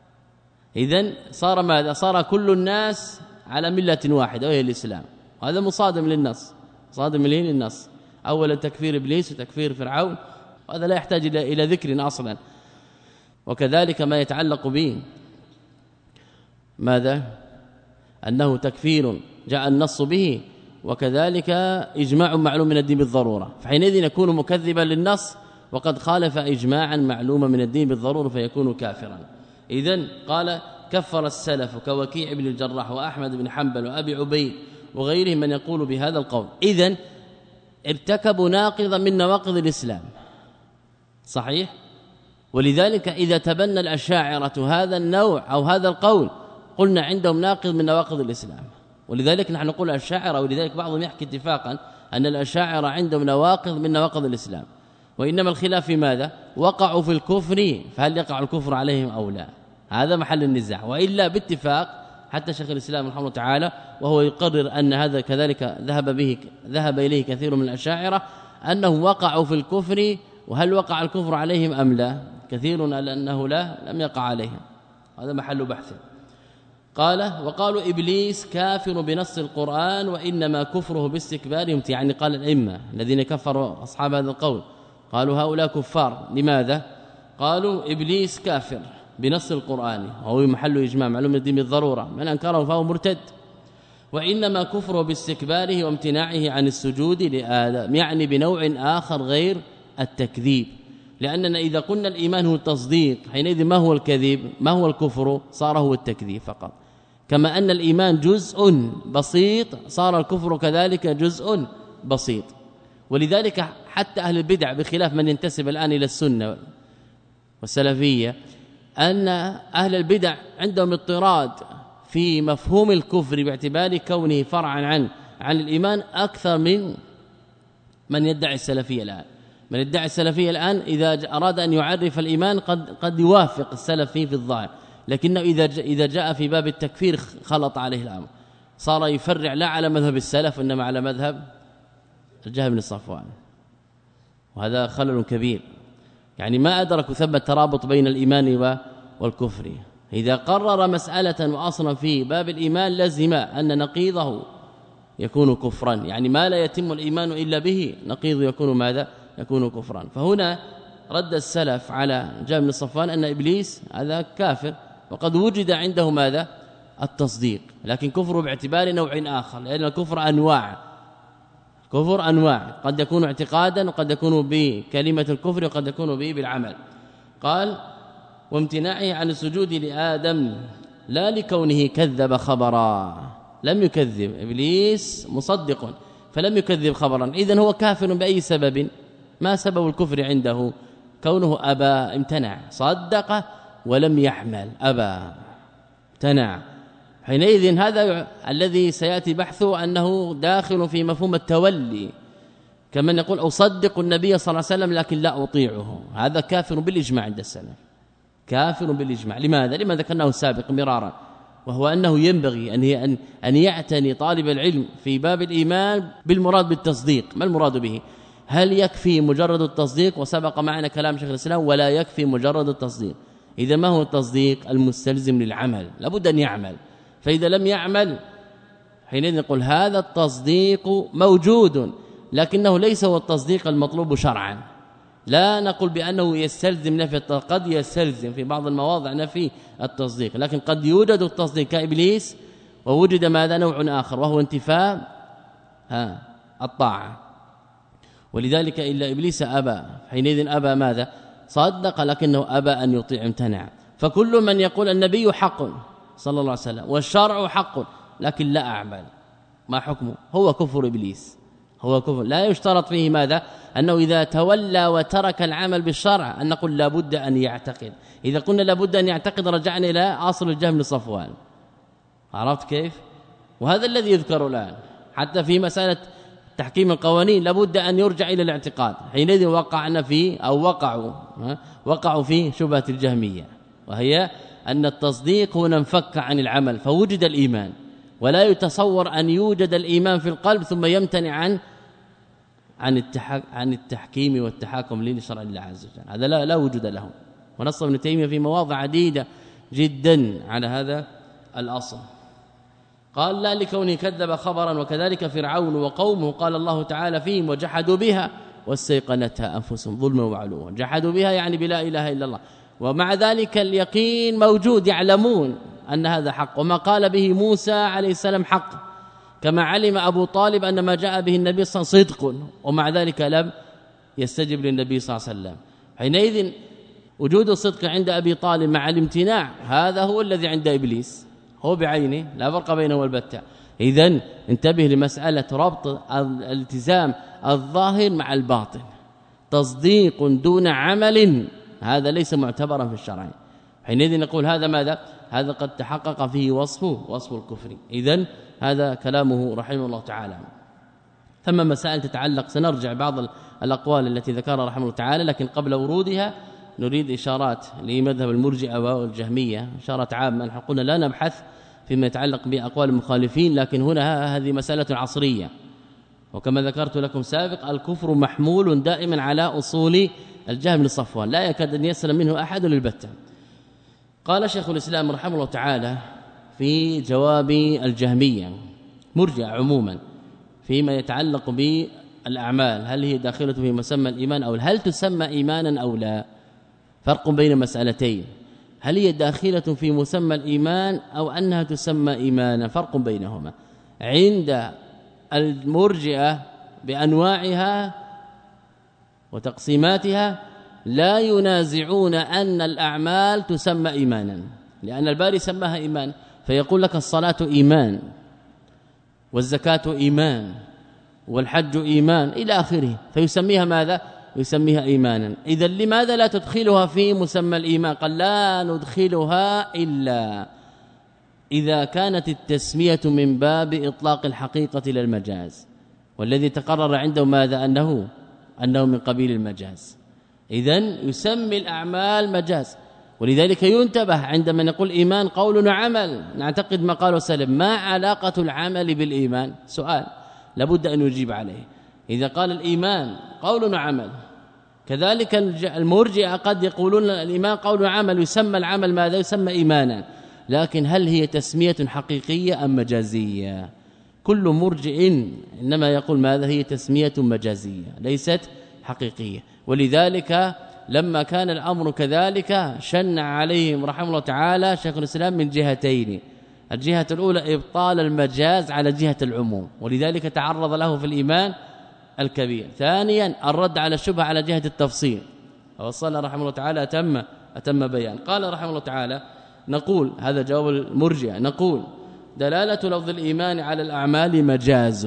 إذن صار ماذا؟ صار كل الناس على ملة واحدة وهي الإسلام، وهذا مصادم للنص، مصادم للنص. أولا تكفير إبليس وتكفير فرعون، وهذا لا يحتاج إلى إلى ذكر أصلا. وكذلك ما يتعلق به ماذا؟ أنه تكفير جاء النص به، وكذلك إجماع معلوم من الدين بالضرورة، فحينئذ يكون مكذبا للنص وقد خالف إجماعا معلوما من الدين بالضرورة فيكون كافرا. إذن قال كفر السلف كوكيع بن الجراح وأحمد بن حنبل وأبي عبيد وغيرهم من يقول بهذا القول. إذن ارتكبوا ناقضا من نواقض الإسلام، صحيح؟ ولذلك إذا تبنى الأشاعرة هذا النوع أو هذا القول قلنا عندهم ناقض من نواقض الإسلام. ولذلك نحن نقول الأشاعرة، ولذلك بعضهم يحكي اتفاقا أن الأشاعرة عندهم نواقض من نواقض الإسلام، وإنما الخلاف في ماذا؟ وقعوا في الكفر، فهل يقع الكفر عليهم أو لا؟ هذا محل النزاع. وإلا باتفاق حتى شيخ الإسلام رحمه الله تعالى وهو يقرر أن هذا كذلك ذهب به ذهب إليه كثير من الأشاعرة أنه وقعوا في الكفر، وهل وقع الكفر عليهم أم لا؟ كثير قال أنه لا لم يقع عليهم، هذا محل بحث. قال وقالوا إبليس كافر بنص القرآن وإنما كفره باستكبارهم، يعني قال الأئمة الذين كفروا أصحاب هذا القول قالوا هؤلاء كفار. لماذا؟ قالوا إبليس كافر بنص القرآن وهو محل إجماع معلوم الدين بالضرورة، من أنكره فهو مرتد، وإنما كفره باستكباره وامتناعه عن السجود لآدم، يعني بنوع آخر غير التكذيب. لأننا إذا قلنا الإيمان هو التصديق حينئذ ما هو الكذب؟ ما هو الكفر؟ صار هو التكذيب فقط. كما أن الإيمان جزء بسيط صار الكفر كذلك جزء بسيط. ولذلك حتى أهل البدع بخلاف من ينتسب الآن إلى السنة والسلفية أن أهل البدع عندهم اضطراد في مفهوم الكفر باعتبار كونه فرعا عن عن الإيمان أكثر من من يدعي السلفية الآن. من يدعي السلفية الآن إذا أراد أن يعرف الإيمان قد قد يوافق السلف فيه في الظاهر، لكنه إذا إذا جاء في باب التكفير خلط عليه الأمر، صار يفرع لا على مذهب السلف إنما على مذهب الجهم بن صفوان، وهذا خلل كبير. يعني ما أدركوا ثم الترابط بين الإيمان والكفر. إذا قرر مسألة وأصلا في باب الإيمان لزم أن نقيضه يكون كفرا، يعني ما لا يتم الإيمان إلا به نقيض يكون ماذا؟ يكون كفرا. فهنا رد السلف على جهم بن صفوان أن إبليس هذا كافر، وقد وجد عنده ماذا؟ التصديق، لكن كفر باعتبار نوع آخر، لأن الكفر أنواع، كفر أنواع، قد يكون اعتقادا وقد يكون بكلمة الكفر وقد يكون به بالعمل. قال وامتناعه عن السجود لآدم لا لكونه كذب خبرا، لم يكذب إبليس مصدق فلم يكذب خبرا، إذن هو كافر بأي سبب؟ ما سبب الكفر عنده؟ كونه أبى، امتنع، صدق ولم يحمل، أبى امتنع. حينئذ هذا الذي سيأتي بحثه أنه داخل في مفهوم التولي، كمن يقول أصدق النبي صلى الله عليه وسلم لكن لا أطيعه، هذا كافر بالإجماع عند السلف، كافر بالإجماع. لماذا؟ لما ذكرناه سابق مرارا، وهو أنه ينبغي أن أن يعتني طالب العلم في باب الإيمان بالمراد بالتصديق. ما المراد به؟ هل يكفي مجرد التصديق؟ وسبق معنا كلام شيخ الإسلام ولا يكفي مجرد التصديق. إذا ما هو التصديق؟ المستلزم للعمل، لابد أن يعمل. فإذا لم يعمل حينئذ نقول هذا التصديق موجود، لكنه ليس هو التصديق المطلوب شرعا. لا نقول بأنه يستلزم نفي، قد يستلزم في بعض المواضع نفي التصديق، لكن قد يوجد التصديق كإبليس، ووجد ماذا؟ نوع آخر وهو انتفاء ها الطاعة. ولذلك إلا إبليس أبى، حينئذ أبى ماذا؟ صدق لكنه أبى أن يطيع، امتنع. فكل من يقول النبي حق صلى الله عليه وسلم والشرع حق لكن لا أعمل، ما حكمه؟ هو كفر إبليس، هو كفر. لا يشترط فيه ماذا؟ أنه إذا تولى وترك العمل بالشرع أن نقول لابد أن يعتقد. إذا قلنا لابد أن يعتقد رجعنا إلى أصل الجهم بن صفوان. عرفت كيف؟ وهذا الذي يذكر الآن حتى في مسألة تحكيم القوانين لابد أن يرجع إلى الاعتقاد. حينئذ وقعنا في أو وقعوا وقعوا في شبهة الجهمية، وهي أن التصديق هنا انفك عن العمل فوجد الإيمان، ولا يتصور أن يوجد الإيمان في القلب ثم يمتنع عن عن التحك عن التحكيم والتحاكم لشرع الله عز وجل، هذا لا لا وجود له. ونص ابن تيمية في مواضع عديدة جدا على هذا الأصل. قال لا لكونه كذب خبرا، وكذلك فرعون وقومه قال الله تعالى فيهم وجحدوا بها واستيقنتها أنفسهم ظلما وعلوا. جحدوا بها يعني بلا إله إلا الله، ومع ذلك اليقين موجود، يعلمون أن هذا حق، وما قال به موسى عليه السلام حق، كما علم أبو طالب أن ما جاء به النبي صلى الله عليه وسلم صدق، ومع ذلك لم يستجب للنبي صلى الله عليه وسلم. حينئذ وجود الصدق عند أبي طالب مع الامتناع هذا هو الذي عند إبليس، هو بعينه لا فرق بينه والبتة. إذن انتبه لمسألة ربط الالتزام الظاهر مع الباطن، تصديق دون عمل هذا ليس معتبرا في الشرع. حينئذ نقول هذا ماذا؟ هذا قد تحقق فيه وصفه وصف الكفر. إذن هذا كلامه رحمه الله تعالى. ثم مسائل تتعلق، سنرجع بعض الأقوال التي ذكرها رحمه الله تعالى، لكن قبل ورودها نريد إشارات لمذهب المرجئة والجهمية، إشارات عامة. نحن قلنا لا نبحث فيما يتعلق بأقوال المخالفين، لكن هنا هذه مسألة عصرية، وكما ذكرت لكم سابق الكفر محمول دائما على أصول الجهم بن صفوان، لا يكاد أن يسلم منه أحد للبتة. قال شيخ الإسلام رحمه الله تعالى في جواب الجهمية مرجئة عموما فيما يتعلق بالأعمال، هل هي داخلة في مسمى الإيمان أو هل تسمى إيمانا أو لا؟ فرق بين مسألتين، هل هي داخلة في مسمى الإيمان أو أنها تسمى إيمانا، فرق بينهما. عند المرجئة بأنواعها وتقسيماتها لا ينازعون أن الأعمال تسمى إيمانا، لأن الباري سماها إيمان، فيقول لك الصلاة إيمان والزكاة إيمان والحج إيمان إلى آخره، فيسميها ماذا؟ يسميها إيمانا. إذا لماذا لا تدخلها في مسمى الإيمان؟ قال لا ندخلها إلا إذا كانت التسمية من باب إطلاق الحقيقة إلى المجاز، والذي تقرر عنده ماذا؟ أنه أنه من قبيل المجاز. إذن يسمي الأعمال مجاز، ولذلك ينتبه عندما نقول إيمان قول وعمل نعتقد ما قاله سلم. ما علاقة العمل بالإيمان؟ سؤال لابد أن يجيب عليه. إذا قال الإيمان قول وعمل، كذلك المرجئة قد يقولون الإيمان قول وعمل، يسمى العمل ماذا؟ يسمى إيمانا، لكن هل هي تسمية حقيقية أم مجازية؟ كل مرجئ إنما يقول ماذا؟ هي تسمية مجازية ليست حقيقية. ولذلك لما كان الأمر كذلك شنع عليهم رحمه الله تعالى شيخ الإسلام من جهتين. الجهة الأولى إبطال المجاز على جهة العموم، ولذلك تعرض له في الإيمان الكبير. ثانيا الرد على الشبهة على جهة التفصيل، وصل رحمه الله تعالى أتم أتم بيان. قال رحمه الله تعالى نقول، هذا جواب المرجئة، نقول دلالة لفظ الإيمان على الأعمال مجاز.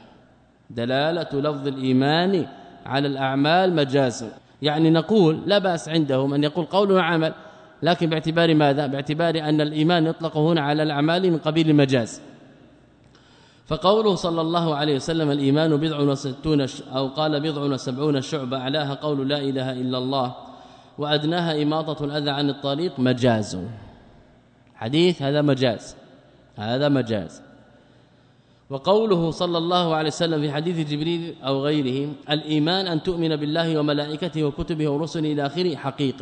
دلالة لفظ الإيمان على الأعمال مجاز، يعني نقول لا بأس عندهم أن يقول قول وعمل، لكن باعتبار ماذا؟ باعتبار أن الإيمان يطلق هنا على الأعمال من قبيل المجاز. فقوله صلى الله عليه وسلم الإيمان بضع وستون أو قال بضع وسبعون شعبة، أعلاها قول لا إله إلا الله وأدناها إماطة الأذى عن الطريق، مجاز. حديث هذا مجاز، هذا مجاز. وقوله صلى الله عليه وسلم في حديث جبريل أو غيره الإيمان أن تؤمن بالله وملائكته وكتبه ورسله إلى آخره، حقيقة.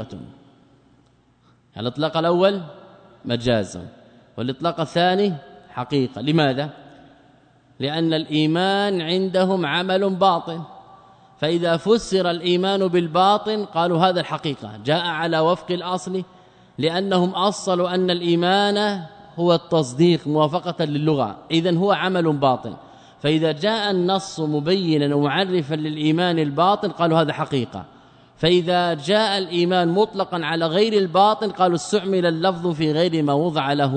الإطلاق الأول مجاز، والإطلاق الثاني حقيقة. لماذا؟ لأن الإيمان عندهم عمل باطن، فإذا فسر الإيمان بالباطن قالوا هذا الحقيقة، جاء على وفق الأصل، لأنهم أصلوا أن الإيمان هو التصديق موافقة للغة، إذن هو عمل باطن. فإذا جاء النص مبينا ومعرفا للإيمان الباطن قالوا هذا حقيقة. فإذا جاء الإيمان مطلقا على غير الباطن قالوا استعمل اللفظ في غير ما وضع له،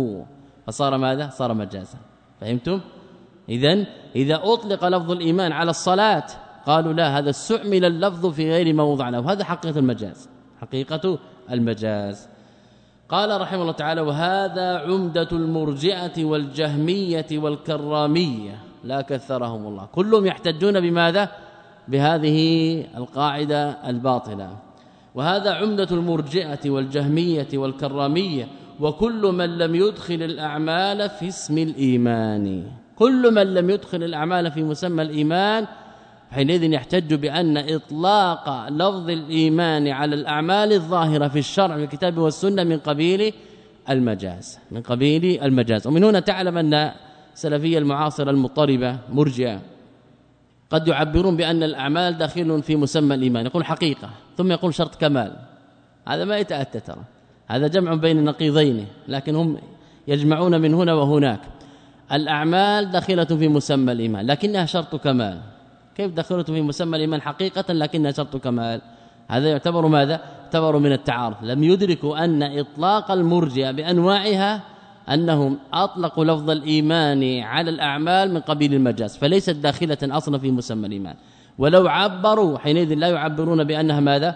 فصار ماذا؟ صار مجازا. فهمتم؟ إذن إذا أطلق لفظ الإيمان على الصلاة قالوا لا، هذا استعمل اللفظ في غير ما وضع له، هذا حقيقة المجاز، حقيقة المجاز. قال رحمه الله تعالى وهذا عمدة المرجئة والجهمية والكرامية لا كثرهم الله، كلهم يحتجون بماذا؟ بهذه القاعدة الباطلة. وهذا عمدة المرجئة والجهمية والكرامية وكل من لم يدخل الأعمال في اسم الإيمان، كل من لم يدخل الأعمال في مسمى الإيمان حينئذ يحتج بأن إطلاق لفظ الإيمان على الأعمال الظاهرة في الشرع في الكتاب والسنة من قبيل المجاز، من قبيل المجاز. ومن هنا تعلم أن سلفية المعاصرة المضطربة مرجئة قد يعبرون بأن الأعمال داخل في مسمى الإيمان، يقول حقيقة ثم يقول شرط كمال، هذا ما يتأتى ترى، هذا جمع بين النقيضين، لكن هم يجمعون من هنا وهناك. الأعمال داخلة في مسمى الإيمان لكنها شرط كمال، كيف دخلت في مسمى الإيمان حقيقة لكنها شرط كمال؟ هذا يعتبر ماذا؟ يعتبر من التعارض. لم يدركوا أن إطلاق المرجئة بأنواعها أنهم أطلقوا لفظ الإيمان على الأعمال من قبيل المجاز، فليست داخلة أصلا في مسمى الإيمان. ولو عبروا حينئذ لا يعبرون بأنها ماذا؟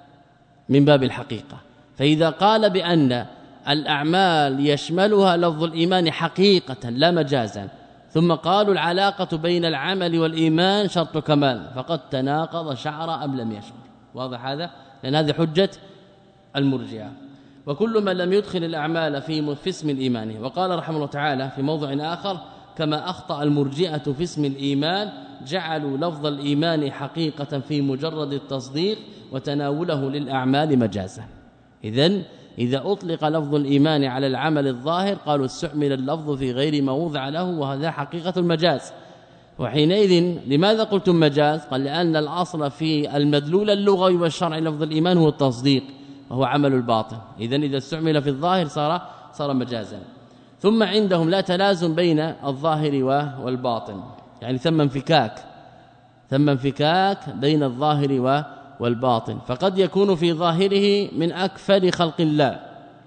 من باب الحقيقة. فإذا قال بأن الأعمال يشملها لفظ الإيمان حقيقة لا مجازا، ثم قالوا العلاقة بين العمل والإيمان شرط كمال، فقد تناقض شعر أم لم يشعر. واضح هذا؟ لأن هذه حجة المرجئة. وكل من لم يدخل الأعمال في في اسم الإيمان. وقال رحمه الله تعالى في موضع آخر كما أخطأ المرجئة في اسم الإيمان جعلوا لفظ الإيمان حقيقة في مجرد التصديق وتناوله للأعمال مجازا. إذن إذا أطلق لفظ الإيمان على العمل الظاهر قالوا استعمل اللفظ في غير ما وضع له، وهذا حقيقة المجاز. وحينئذ لماذا قلتم مجاز؟ قال لأن الأصل في المدلول اللغوي والشرعي لفظ الإيمان هو التصديق وهو عمل الباطن، إذن إذا استعمل في الظاهر صار صار مجازا. ثم عندهم لا تلازم بين الظاهر والباطن، يعني ثم انفكاك ثم انفكاك بين الظاهر والباطن، فقد يكون في ظاهره من أكفر خلق الله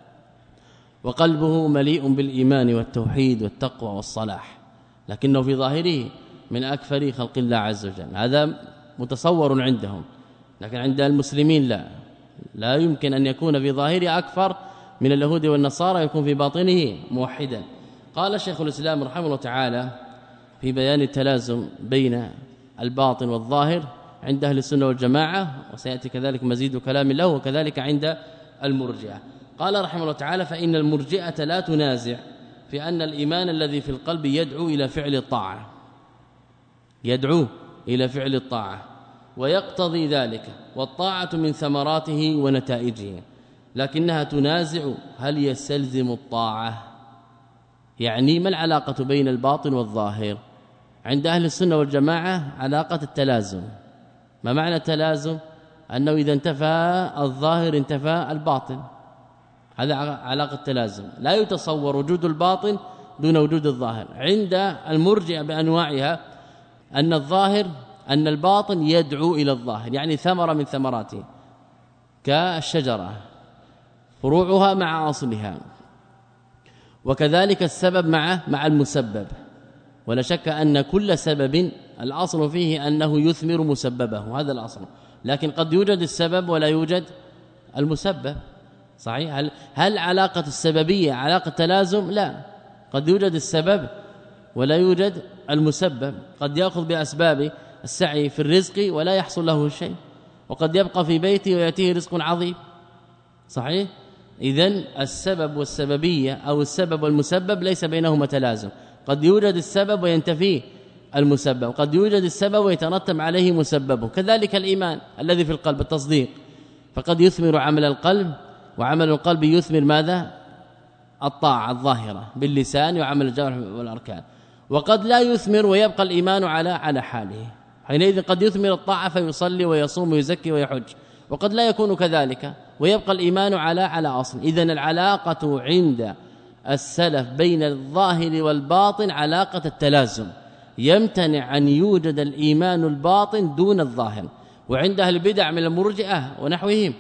وقلبه مليء بالإيمان والتوحيد والتقوى والصلاح، لكنه في ظاهره من أكفر خلق الله عز وجل، هذا متصور عندهم. لكن عند المسلمين لا لا يمكن أن يكون في ظاهره أكفر من اليهود والنصارى يكون في باطنه موحدا. قال شيخ الإسلام رحمه الله تعالى في بيان التلازم بين الباطن والظاهر عند أهل السنة والجماعة، وسيأتي كذلك مزيد كلام له، وكذلك عند المرجئة. قال رحمه الله تعالى فإن المرجئة لا تنازع في أن الإيمان الذي في القلب يدعو إلى فعل الطاعة يدعو إلى فعل الطاعة ويقتضي ذلك، والطاعة من ثمراته ونتائجه، لكنها تنازع هل يستلزم الطاعة، يعني ما العلاقة بين الباطن والظاهر؟ عند أهل السنة والجماعة علاقة التلازم. ما معنى التلازم؟ أنه إذا انتفى الظاهر انتفى الباطن، هذا علاقة التلازم. لا يتصور وجود الباطن دون وجود الظاهر. عند المرجئة بأنواعها أن الظاهر أن الباطن يدعو إلى الظاهر، يعني ثمرة من ثمراته كالشجرة فروعها مع أصلها، وكذلك السبب مع مع المسبب. ولا شك أن كل سبب الأصل فيه أنه يثمر مسببه، هذا الأصل، لكن قد يوجد السبب ولا يوجد المسبب. صحيح؟ هل, هل علاقة السببية علاقة تلازم؟ لا، قد يوجد السبب ولا يوجد المسبب. قد يأخذ بأسباب السعي في الرزق ولا يحصل له شيء، وقد يبقى في بيته ويأتيه رزق عظيم. صحيح؟ إذن السبب والسببية أو السبب والمسبب ليس بينهما تلازم. قد يوجد السبب وينتفيه المسبب، قد يوجد السبب ويترتب عليه مسببه. كذلك الإيمان الذي في القلب التصديق، فقد يثمر عمل القلب، وعمل القلب يثمر ماذا؟ الطاعة الظاهرة باللسان وعمل الجوارح والأركان. وقد لا يثمر ويبقى الإيمان على على حاله، حينئذ قد يثمر الطاعة فيصلي ويصوم ويزكي ويحج، وقد لا يكون كذلك ويبقى الإيمان على على أصل. إذن العلاقة عند السلف بين الظاهر والباطن علاقة التلازم، يمتنع أن يوجد الإيمان الباطن دون الظاهر. وعند أهل البدع من المرجئة ونحوهم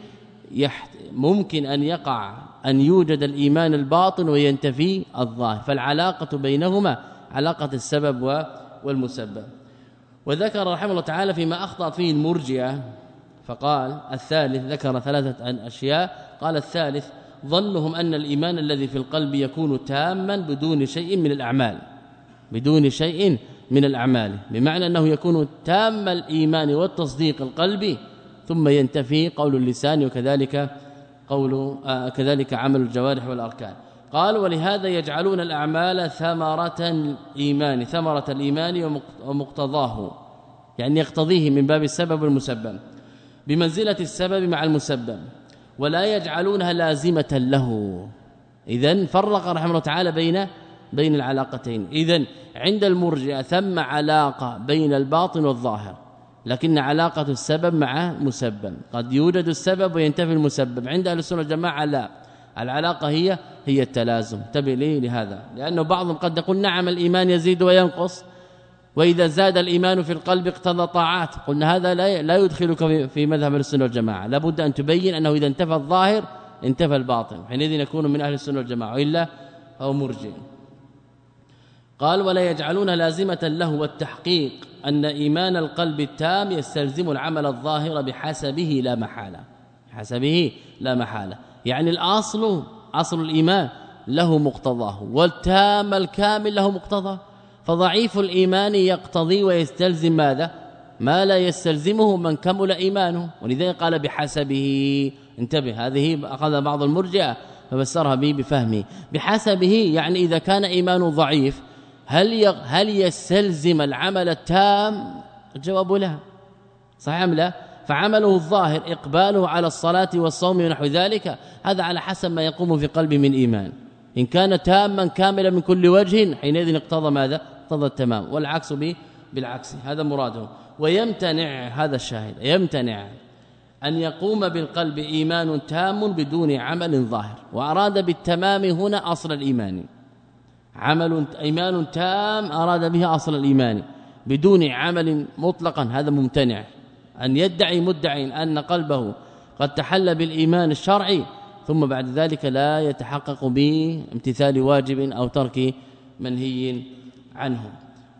ممكن أن يقع أن يوجد الإيمان الباطن وينتفي الظاهر، فالعلاقة بينهما علاقة السبب والمسبب. وذكر رحمه الله تعالى فيما أخطأت فيه المرجئة، فقال الثالث، ذكر ثلاثة أشياء. قال الثالث ظنهم أن الإيمان الذي في القلب يكون تاما بدون شيء من الأعمال، بدون شيء من الأعمال، بمعنى أنه يكون تام الإيمان والتصديق القلبي ثم ينتفي قول اللسان، وكذلك قول آه كذلك عمل الجوارح والأركان. قال ولهذا يجعلون الأعمال ثمرة الإيمان، ثمرة الإيمان ومقتضاه، يعني يقتضيه من باب السبب والمسبب بمنزلة السبب مع المسبب، ولا يجعلونها لازمة له. إذن فرق رحمه الله تعالى بين بين العلاقتين. إذن عند المرجئة ثم علاقة بين الباطن والظاهر، لكن علاقة السبب مع مسبب، قد يوجد السبب وينتفي المسبب. عند أهل السنة والجماعة لا، العلاقة هي هي التلازم. انتبه لي لهذا، لأنه بعضهم قد يقول نعم الإيمان يزيد وينقص، وإذا زاد الإيمان في القلب اقتضى طاعات. قلنا هذا لا لا يدخلك في مذهب السنة والجماعة، لابد أن تبين أنه إذا انتفى الظاهر انتفى الباطن، حينئذ يكون من أهل السنة والجماعة، وإلا أو مرجئ. قال ولا يجعلون لازمة له، والتحقيق أن إيمان القلب التام يستلزم العمل الظاهر بحسبه لا محالة، حسبه لا محالة، يعني الأصل أصل الإيمان له مقتضاه، والتام الكامل له مقتضاه. فضعيف الإيمان يقتضي ويستلزم ماذا؟ ما لا يستلزمه من كمل إيمانه، ولذلك قال بحسبه. انتبه، هذه أخذ بعض المرجئة ففسرها به بفهمه. بحسبه يعني إذا كان إيمانه ضعيف هل هل يستلزم العمل التام؟ الجواب لا، صحيح أم لا؟ فعمله الظاهر إقباله على الصلاة والصوم ونحو ذلك، هذا على حسب ما يقوم في قلبه من إيمان. إن كان تاما كاملا من كل وجه حينئذ اقتضى ماذا؟ اقتضى التمام، والعكس به بالعكس، هذا مراده. ويمتنع، هذا الشاهد، يمتنع أن يقوم بالقلب إيمان تام بدون عمل ظاهر، وأراد بالتمام هنا أصل الإيمان، عمل إيمان تام أراد بها أصل الإيمان بدون عمل مطلقا، هذا ممتنع. أن يدعي مدعي أن قلبه قد تحل بالإيمان الشرعي ثم بعد ذلك لا يتحقق بامتثال واجب أو ترك منهي عنه.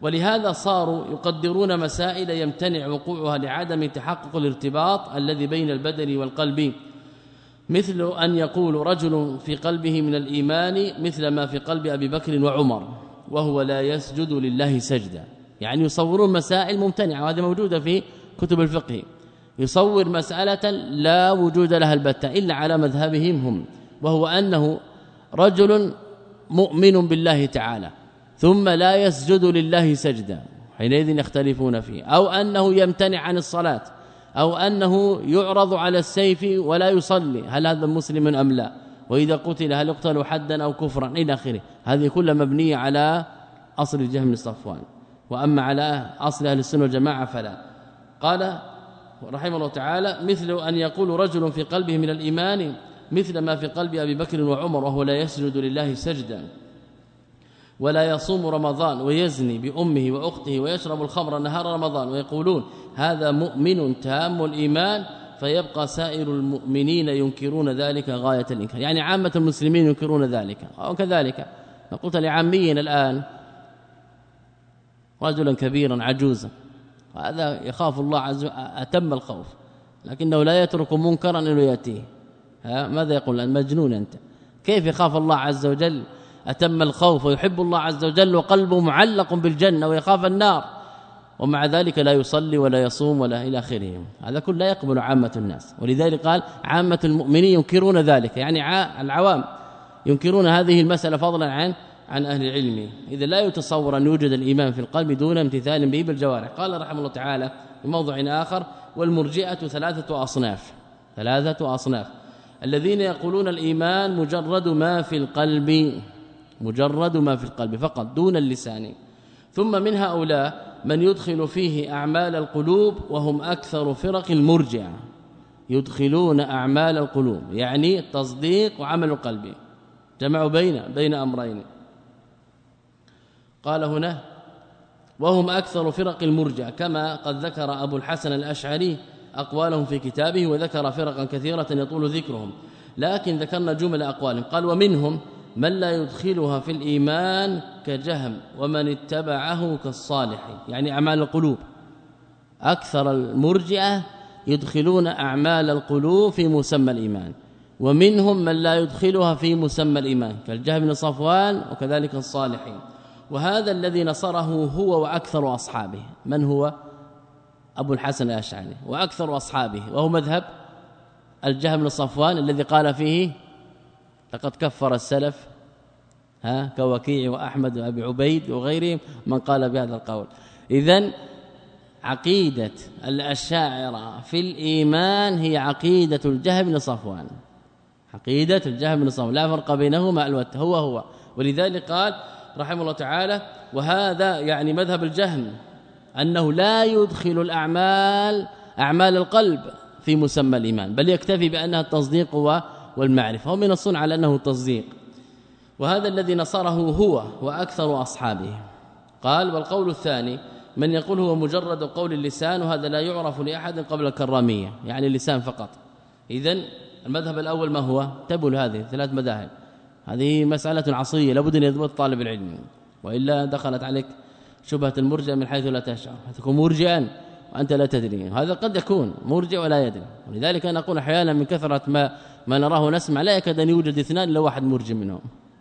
ولهذا صاروا يقدرون مسائل يمتنع وقوعها لعدم تحقق الارتباط الذي بين البدن والقلب، مثل أن يقول رجل في قلبه من الإيمان مثل ما في قلب أبي بكر وعمر وهو لا يسجد لله سجدا. يعني يصورون مسائل ممتنعة، وهذا موجودة في كتب الفقه، يصور مسألة لا وجود لها البتة إلا على مذهبهم هم، وهو أنه رجل مؤمن بالله تعالى ثم لا يسجد لله سجدا، حينئذ يختلفون فيه، أو أنه يمتنع عن الصلاة، أو أنه يعرض على السيف ولا يصلي، هل هذا مسلم أم لا؟ وإذا قتل هل يقتل حدا أو كفرا إلى آخره. هذه كلها مبنية على أصل الجهم بن صفوان، وأما على أصل أهل السنة والجماعة فلا. قال رحمه الله تعالى مثل أن يقول رجل في قلبه من الإيمان مثل ما في قلب أبي بكر وعمر وهو لا يسجد لله سجدا ولا يصوم رمضان ويزني بأمه وأخته ويشرب الخمر نهار رمضان، ويقولون هذا مؤمن تام الإيمان، فيبقى سائر المؤمنين ينكرون ذلك غاية الإنكار. يعني عامة المسلمين ينكرون ذلك. أو كذلك نقول لعامينا الآن رجلا كبيرا عجوزا، هذا يخاف الله عز وجل أتم الخوف، لكنه لا يترك منكرا إنه يأتيه. ها ماذا يقول الآن؟ مجنون أنت، كيف يخاف الله عز وجل أتم الخوف ويحب الله عز وجل وقلبه معلق بالجنة ويخاف النار، ومع ذلك لا يصلي ولا يصوم ولا إلى آخره؟ هذا كله لا يقبل عامة الناس. ولذلك قال عامة المؤمنين ينكرون ذلك، يعني العوام ينكرون هذه المسألة فضلا عن عن أهل العلم. إذا لا يتصور أن يوجد الإيمان في القلب دون امتثال به بالجوارح. قال رحمه الله تعالى في موضع آخر والمرجئة ثلاثة أصناف ثلاثة أصناف الذين يقولون الإيمان مجرد ما في القلب، مجرد ما في القلب فقط دون اللسان. ثم من هؤلاء من يدخل فيه أعمال القلوب، وهم أكثر فرق المرجئة، يدخلون أعمال القلوب يعني التصديق وعمل القلب، جمعوا بين بين أمرين. قال هنا وهم أكثر فرق المرجئة، كما قد ذكر أبو الحسن الأشعري أقوالهم في كتابه، وذكر فرقا كثيرة يطول ذكرهم، لكن ذكرنا جمل أقوالهم. قال ومنهم من لا يدخلها في الإيمان كجهم ومن اتبعه كالصالح، يعني أعمال القلوب. أكثر المرجئة يدخلون أعمال القلوب في مسمى الإيمان، ومنهم من لا يدخلها في مسمى الإيمان كالجهم بن صفوان وكذلك الصالحين. وهذا الذي نصره هو وأكثر أصحابه. من هو؟ أبو الحسن الأشعري وأكثر أصحابه، وهو مذهب الجهم بن صفوان الذي قال فيه لقد كفر السلف، ها كوكيع وأحمد وأبي عبيد وغيرهم من قال بهذا القول. إذن عقيدة الأشاعرة في الإيمان هي عقيدة الجهم بن صفوان، عقيدة الجهم بن صفوان لا فرق بينهما البتة، هو هو. ولذلك قال رحمه الله تعالى وهذا يعني مذهب الجهم أنه لا يدخل الأعمال أعمال القلب في مسمى الإيمان، بل يكتفي بأنها التصديق والمعرفة، هم ينصون على أنه التصديق. وهذا الذي نصره هو وأكثر أصحابه. قال والقول الثاني من يقول هو مجرد قول اللسان، وهذا لا يعرف لأحد قبل الكرامية، يعني اللسان فقط. إذن المذهب الأول ما هو؟ تبل هذه ثلاث مذاهب، هذه مسألة عصرية لابد أن يضبط طالب العلم، وإلا دخلت عليك شبهة المرجئ من حيث لا تشعر، تكون مرجئا وأنت لا تدري. هذا قد يكون مرجئ ولا يدري. ولذلك أنا أقول أحيانا من كثرة ما ما نراه ونسمع لا يكاد أن يوجد اثنان إلا واحد مرجئ منهم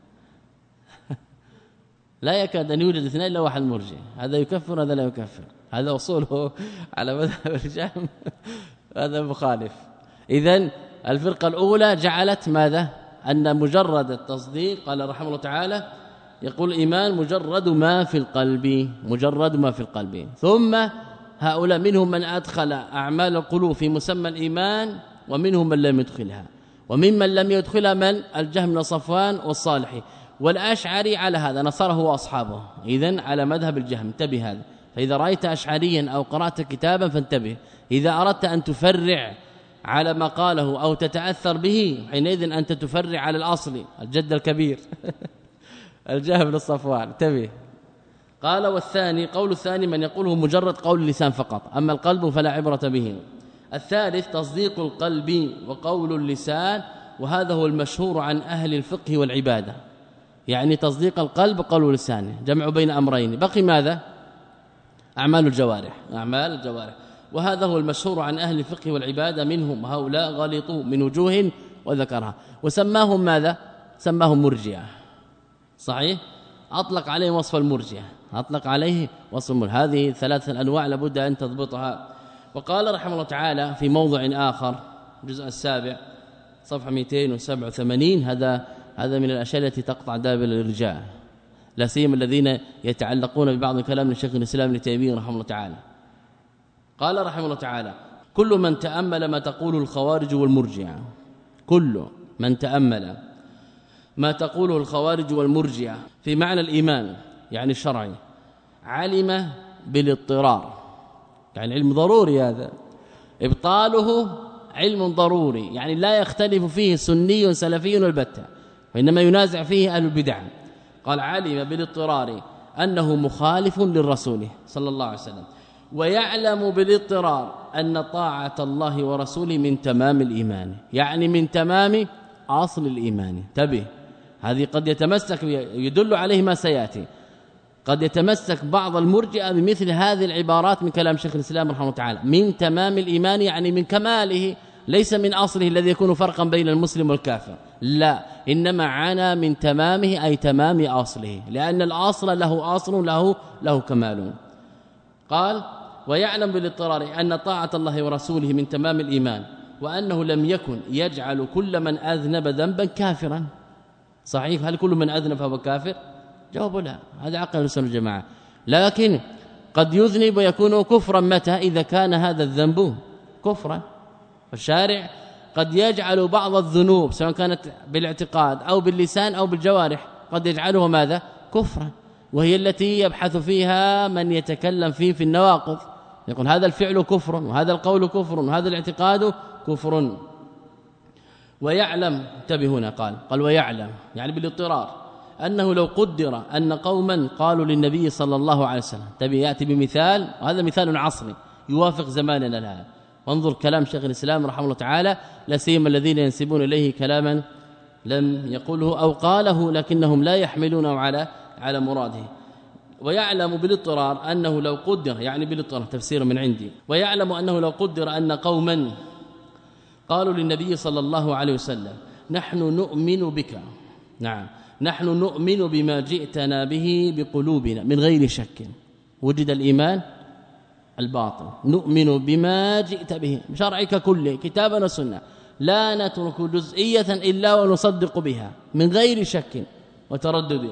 لا يكاد أن يوجد اثنان إلا واحد مرجئ، هذا يكفر هذا لا يكفر، هذا وصوله على مذهب الجهم هذا مخالف. إذن الفرقة الأولى جعلت ماذا؟ أن مجرد التصديق، قال رحمه الله تعالى يقول الإيمان مجرد ما في القلب، مجرد ما في القلب. ثم هؤلاء منهم من أدخل أعمال القلوب في مسمى الإيمان، ومنهم من لم يدخلها، وممن لم يدخلها من الجهم بن صفوان والصالحي. والأشعري على هذا نصره وأصحابه، إذن على مذهب الجهم. انتبه هذا، فإذا رأيت أشعريا أو قرأت كتابا فانتبه، إذا أردت أن تفرع على ما قاله أو تتأثر به حينئذ أنت تفرع على الأصل الجد الكبير الجهم بن صفوان. انتبه. قال والثاني قول الثاني من يقوله مجرد قول اللسان فقط، أما القلب فلا عبرة به. الثالث تصديق القلب وقول اللسان، وهذا هو المشهور عن أهل الفقه والعبادة، يعني تصديق القلب وقول اللسان، جمع بين أمرين. بقي ماذا؟ أعمال الجوارح أعمال الجوارح وهذا هو المشهور عن أهل الفقه والعبادة منهم هؤلاء غلطوا من وجوه وذكرها وسماهم ماذا سماهم مرجئة صحيح أطلق عليه وصف المرجئة أطلق عليه وصف المرجئة هذه ثلاثة أنواع لابد أن تضبطها وقال رحمه الله تعالى في موضع آخر الجزء السابع صفحة مئتين وسبعة وثمانين هذا هذا من الأشياء التي تقطع دابر الإرجاء لا سيما الذين يتعلقون ببعض كلام الشيخ الإسلام ابن تيمية رحمه الله تعالى قال رحمه الله تعالى كل من تأمل ما تقول الخوارج والمرجئة كل من تأمل ما تقوله الخوارج والمرجئة في معنى الإيمان يعني الشرعي علم بالاضطرار يعني علم ضروري هذا إبطاله علم ضروري يعني لا يختلف فيه سني سلفي البتة وإنما ينازع فيه أهل البدع قال علم بالاضطرار أنه مخالف للرسول صلى الله عليه وسلم ويعلم بالاضطرار أن طاعة الله ورسوله من تمام الإيمان يعني من تمام أصل الإيمان تبه هذه قد يتمسك يدل عليه ما سيأتي قد يتمسك بعض المرجئة بمثل هذه العبارات من كلام شيخ الإسلام رحمه الله تعالى من تمام الإيمان يعني من كماله ليس من أصله الذي يكون فرقا بين المسلم والكافر لا إنما عانى من تمامه أي تمام أصله لأن الأصل له أصل له له كمال قال ويعلم بالاضطرار أن طاعة الله ورسوله من تمام الإيمان وأنه لم يكن يجعل كل من أذنب ذنبا كافرا صحيح هل كل من أذنب فهو كافر جواب لا هذا عقل السنة الجماعة لكن قد يذنب ويكون كفرا متى إذا كان هذا الذنب كفرا الشارع قد يجعل بعض الذنوب سواء كانت بالاعتقاد أو باللسان أو بالجوارح قد يجعله ماذا كفرا وهي التي يبحث فيها من يتكلم فيه في النواقض يقول هذا الفعل كفر وهذا القول كفر وهذا الاعتقاد كفر ويعلم انتبه هنا قال قال ويعلم يعني بالاضطرار أنه لو قدر أن قوما قالوا للنبي صلى الله عليه وسلم تبي يأتي بمثال وهذا مثال عصري يوافق زماننا الآن وانظر كلام شيخ الإسلام رحمه الله تعالى لا سيما الذين ينسبون إليه كلاما لم يقوله أو قاله لكنهم لا يحملونه على على مراده ويعلم بالاضطرار أنه لو قدر يعني بالاضطرار تفسير من عندي ويعلم أنه لو قدر أن قوما قالوا للنبي صلى الله عليه وسلم نحن نؤمن بك نعم نحن نؤمن بما جئتنا به بقلوبنا من غير شك وجد الإيمان الباطن نؤمن بما جئت به شرعك كله كتابنا وسنة لا نترك جزئية إلا ونصدق بها من غير شك وتردد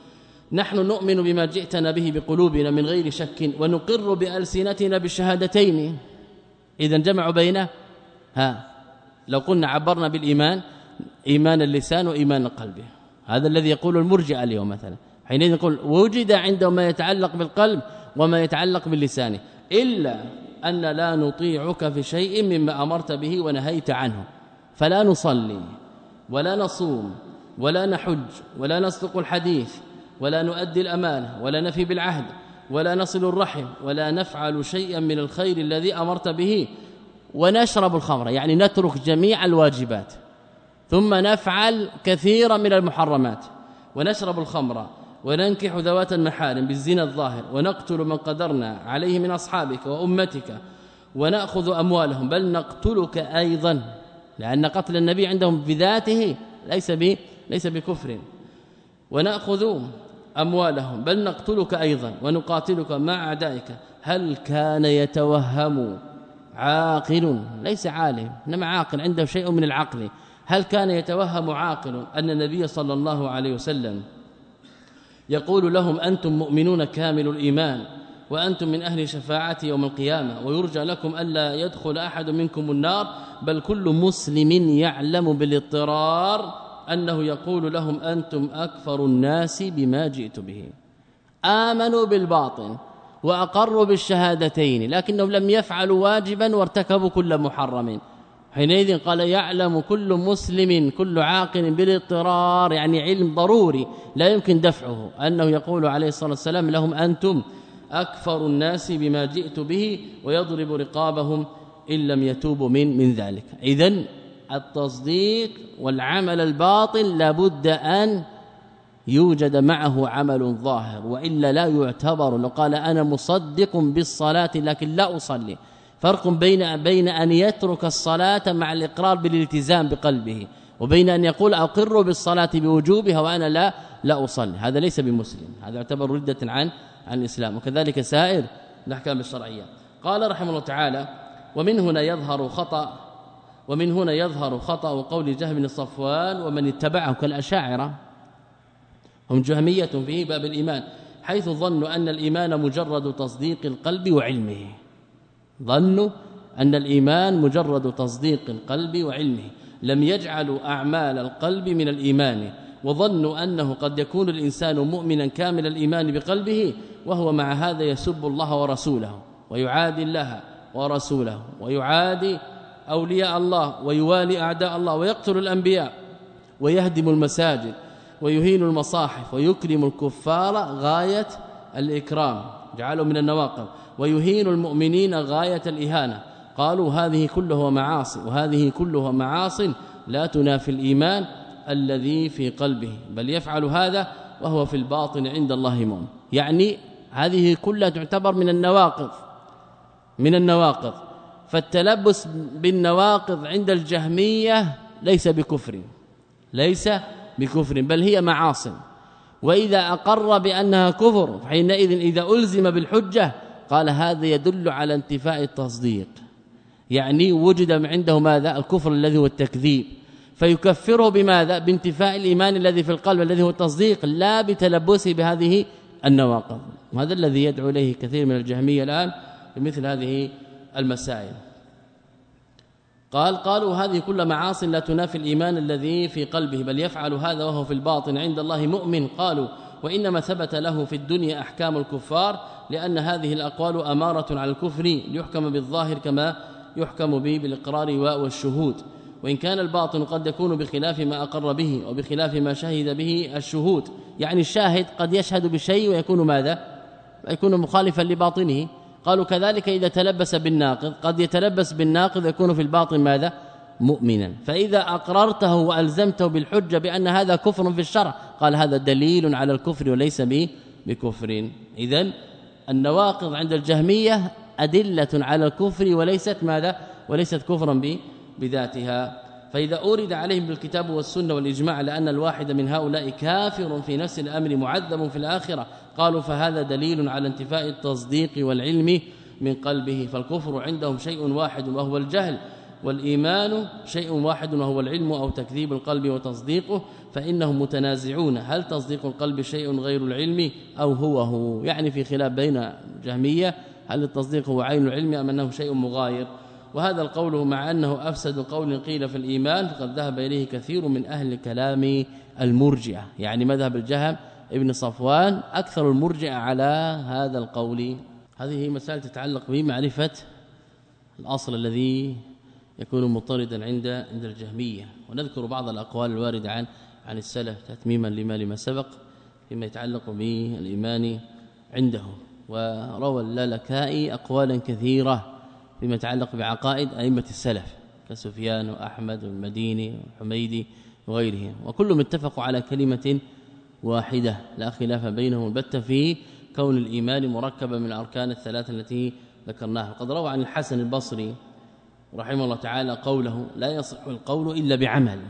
نحن نؤمن بما جئتنا به بقلوبنا من غير شك ونقر بألسنتنا بالشهادتين إذا جمعوا بينه ها لو قلنا عبرنا بالإيمان إيمان اللسان وإيمان القلب هذا الذي يقول المرجئة اليوم مثلا حينئذ نقول وجد عندهم ما يتعلق بالقلب وما يتعلق باللسان إلا أن لا نطيعك في شيء مما أمرت به ونهيت عنه فلا نصلي ولا نصوم ولا نحج ولا نصدق الحديث ولا نؤدي الأمانة ولا نفي بالعهد ولا نصل الرحم ولا نفعل شيئا من الخير الذي أمرت به ونشرب الخمر يعني نترك جميع الواجبات ثم نفعل كثيرا من المحرمات ونشرب الخمر وننكح ذوات المحارم بالزنا الظاهر ونقتل من قدرنا عليه من أصحابك وأمتك ونأخذ أموالهم بل نقتلك أيضا لأن قتل النبي عندهم بذاته ليس ليس بكفر ونأخذ أموالهم بل نقتلك أيضا ونقاتلك مع أعدائك هل كان يتوهم عاقل ليس عالم انما عاقل عنده شيء من العقل هل كان يتوهم عاقل أن النبي صلى الله عليه وسلم يقول لهم أنتم مؤمنون كامل الإيمان وأنتم من أهل شفاعة يوم القيامة ويرجى لكم ألا يدخل أحد منكم النار بل كل مسلم يعلم بالاضطرار أنه يقول لهم أنتم أكفر الناس بما جئت به آمنوا بالباطن وأقروا بالشهادتين لكنهم لم يفعلوا واجبا وارتكبوا كل محرم حينئذ قال يعلم كل مسلم كل عاقل بالاضطرار يعني علم ضروري لا يمكن دفعه أنه يقول عليه الصلاة والسلام لهم أنتم أكفر الناس بما جئت به ويضرب رقابهم إن لم يتوبوا من من ذلك إذن التصديق والعمل الباطل لابد أن يوجد معه عمل ظاهر، وإلا لا يعتبر. لو قال أنا مصدق بالصلاة لكن لا أصلي، فرق بين بين أن يترك الصلاة مع الإقرار بالالتزام بقلبه، وبين أن يقول أقر بالصلاة بوجوبها وأنا لا لا أصلي. هذا ليس بمسلم، هذا يعتبر ردة عن عن الإسلام، وكذلك سائر الأحكام الشرعية. قال رحمه الله تعالى: ومن هنا يظهر خطأ ومن هنا يظهر خطأ قول جهم بن صفوان ومن اتبعه كالأشاعرة، هم جهمية في باب الإيمان، حيث ظنوا أن الإيمان مجرد تصديق القلب وعلمه. ظنوا أن الإيمان مجرد تصديق القلب وعلمه، لم يجعلوا أعمال القلب من الإيمان، وظنوا أنه قد يكون الإنسان مؤمنا كامل الإيمان بقلبه وهو مع هذا يسب الله ورسوله ويعادي الله ورسوله ويعادي أولياء الله ويوالي أعداء الله ويقتل الأنبياء ويهدم المساجد ويهين المصاحف ويكرم الكفار غاية الإكرام، جعله من النواقض، ويهين المؤمنين غاية الإهانة. قالوا هذه كلها معاصي، وهذه كلها معاصي لا تنافي الإيمان الذي في قلبه، بل يفعل هذا وهو في الباطن عند الله مؤمن. يعني هذه كلها تعتبر من النواقض من النواقض فالتلبس بالنواقض عند الجهمية ليس بكفر ليس بكفر بل هي معاصي، وإذا أقر بأنها كفر فحينئذ إذا ألزم بالحجة قال هذا يدل على انتفاء التصديق، يعني وجد عنده ماذا؟ الكفر الذي هو التكذيب، فيكفره بماذا؟ بانتفاء الإيمان الذي في القلب الذي هو التصديق، لا بتلبسه بهذه النواقض. وهذا الذي يدعو إليه كثير من الجهمية الآن بمثل هذه المسائل. قال قالوا هذه كل معاصي لا تنافي الإيمان الذي في قلبه، بل يفعل هذا وهو في الباطن عند الله مؤمن. قالوا وإنما ثبت له في الدنيا أحكام الكفار، لأن هذه الأقوال أمارة على الكفر ليحكم بالظاهر كما يحكم به بالإقرار والشهود، وإن كان الباطن قد يكون بخلاف ما أقر به وبخلاف ما شهد به الشهود. يعني الشاهد قد يشهد بشيء ويكون ماذا؟ يكون مخالفا لباطنه. قالوا كذلك إذا تلبس بالناقض قد يتلبس بالناقض يكون في الباطن ماذا؟ مؤمنا. فإذا أقررته وألزمته بالحجة بأن هذا كفر في الشرع قال هذا دليل على الكفر وليس بكفر. إذن النواقض عند الجهمية أدلة على الكفر وليست ماذا؟ وليست كفرا بذاتها. فإذا أورد عليهم بالكتاب والسنة والإجماع لأن الواحد من هؤلاء كافر في نفس الأمر معذب في الآخرة قالوا فهذا دليل على انتفاء التصديق والعلم من قلبه. فالكفر عندهم شيء واحد وهو الجهل، والإيمان شيء واحد وهو العلم أو تكذيب القلب وتصديقه، فإنهم متنازعون هل تصديق القلب شيء غير العلم أو هو هو، يعني في خلاف بين الجهمية هل التصديق هو عين العلم أم أنه شيء مغاير. وهذا القول مع أنه أفسد قول قيل في الإيمان فقد ذهب إليه كثير من أهل كلام المرجئة، يعني مذهب الجهم ابن صفوان أكثر المرجئة على هذا القول. هذه مسألة تتعلق بمعرفة الأصل الذي يكون مطردا عند عند الجهمية، ونذكر بعض الأقوال الواردة عن عن السلف تتميما لما لما سبق فيما يتعلق بالإيمان عندهم. وروى اللالكائي أقوالا كثيرة فيما يتعلق بعقائد أئمة السلف كسفيان وأحمد والمديني والحميدي وغيرهم، وكلهم اتفقوا على كلمة واحدة لا خلاف بينهم البتة في كون الإيمان مركبا من الأركان الثلاثة التي ذكرناها. قد روى عن الحسن البصري رحمه الله تعالى قوله لا يصح القول إلا بعمل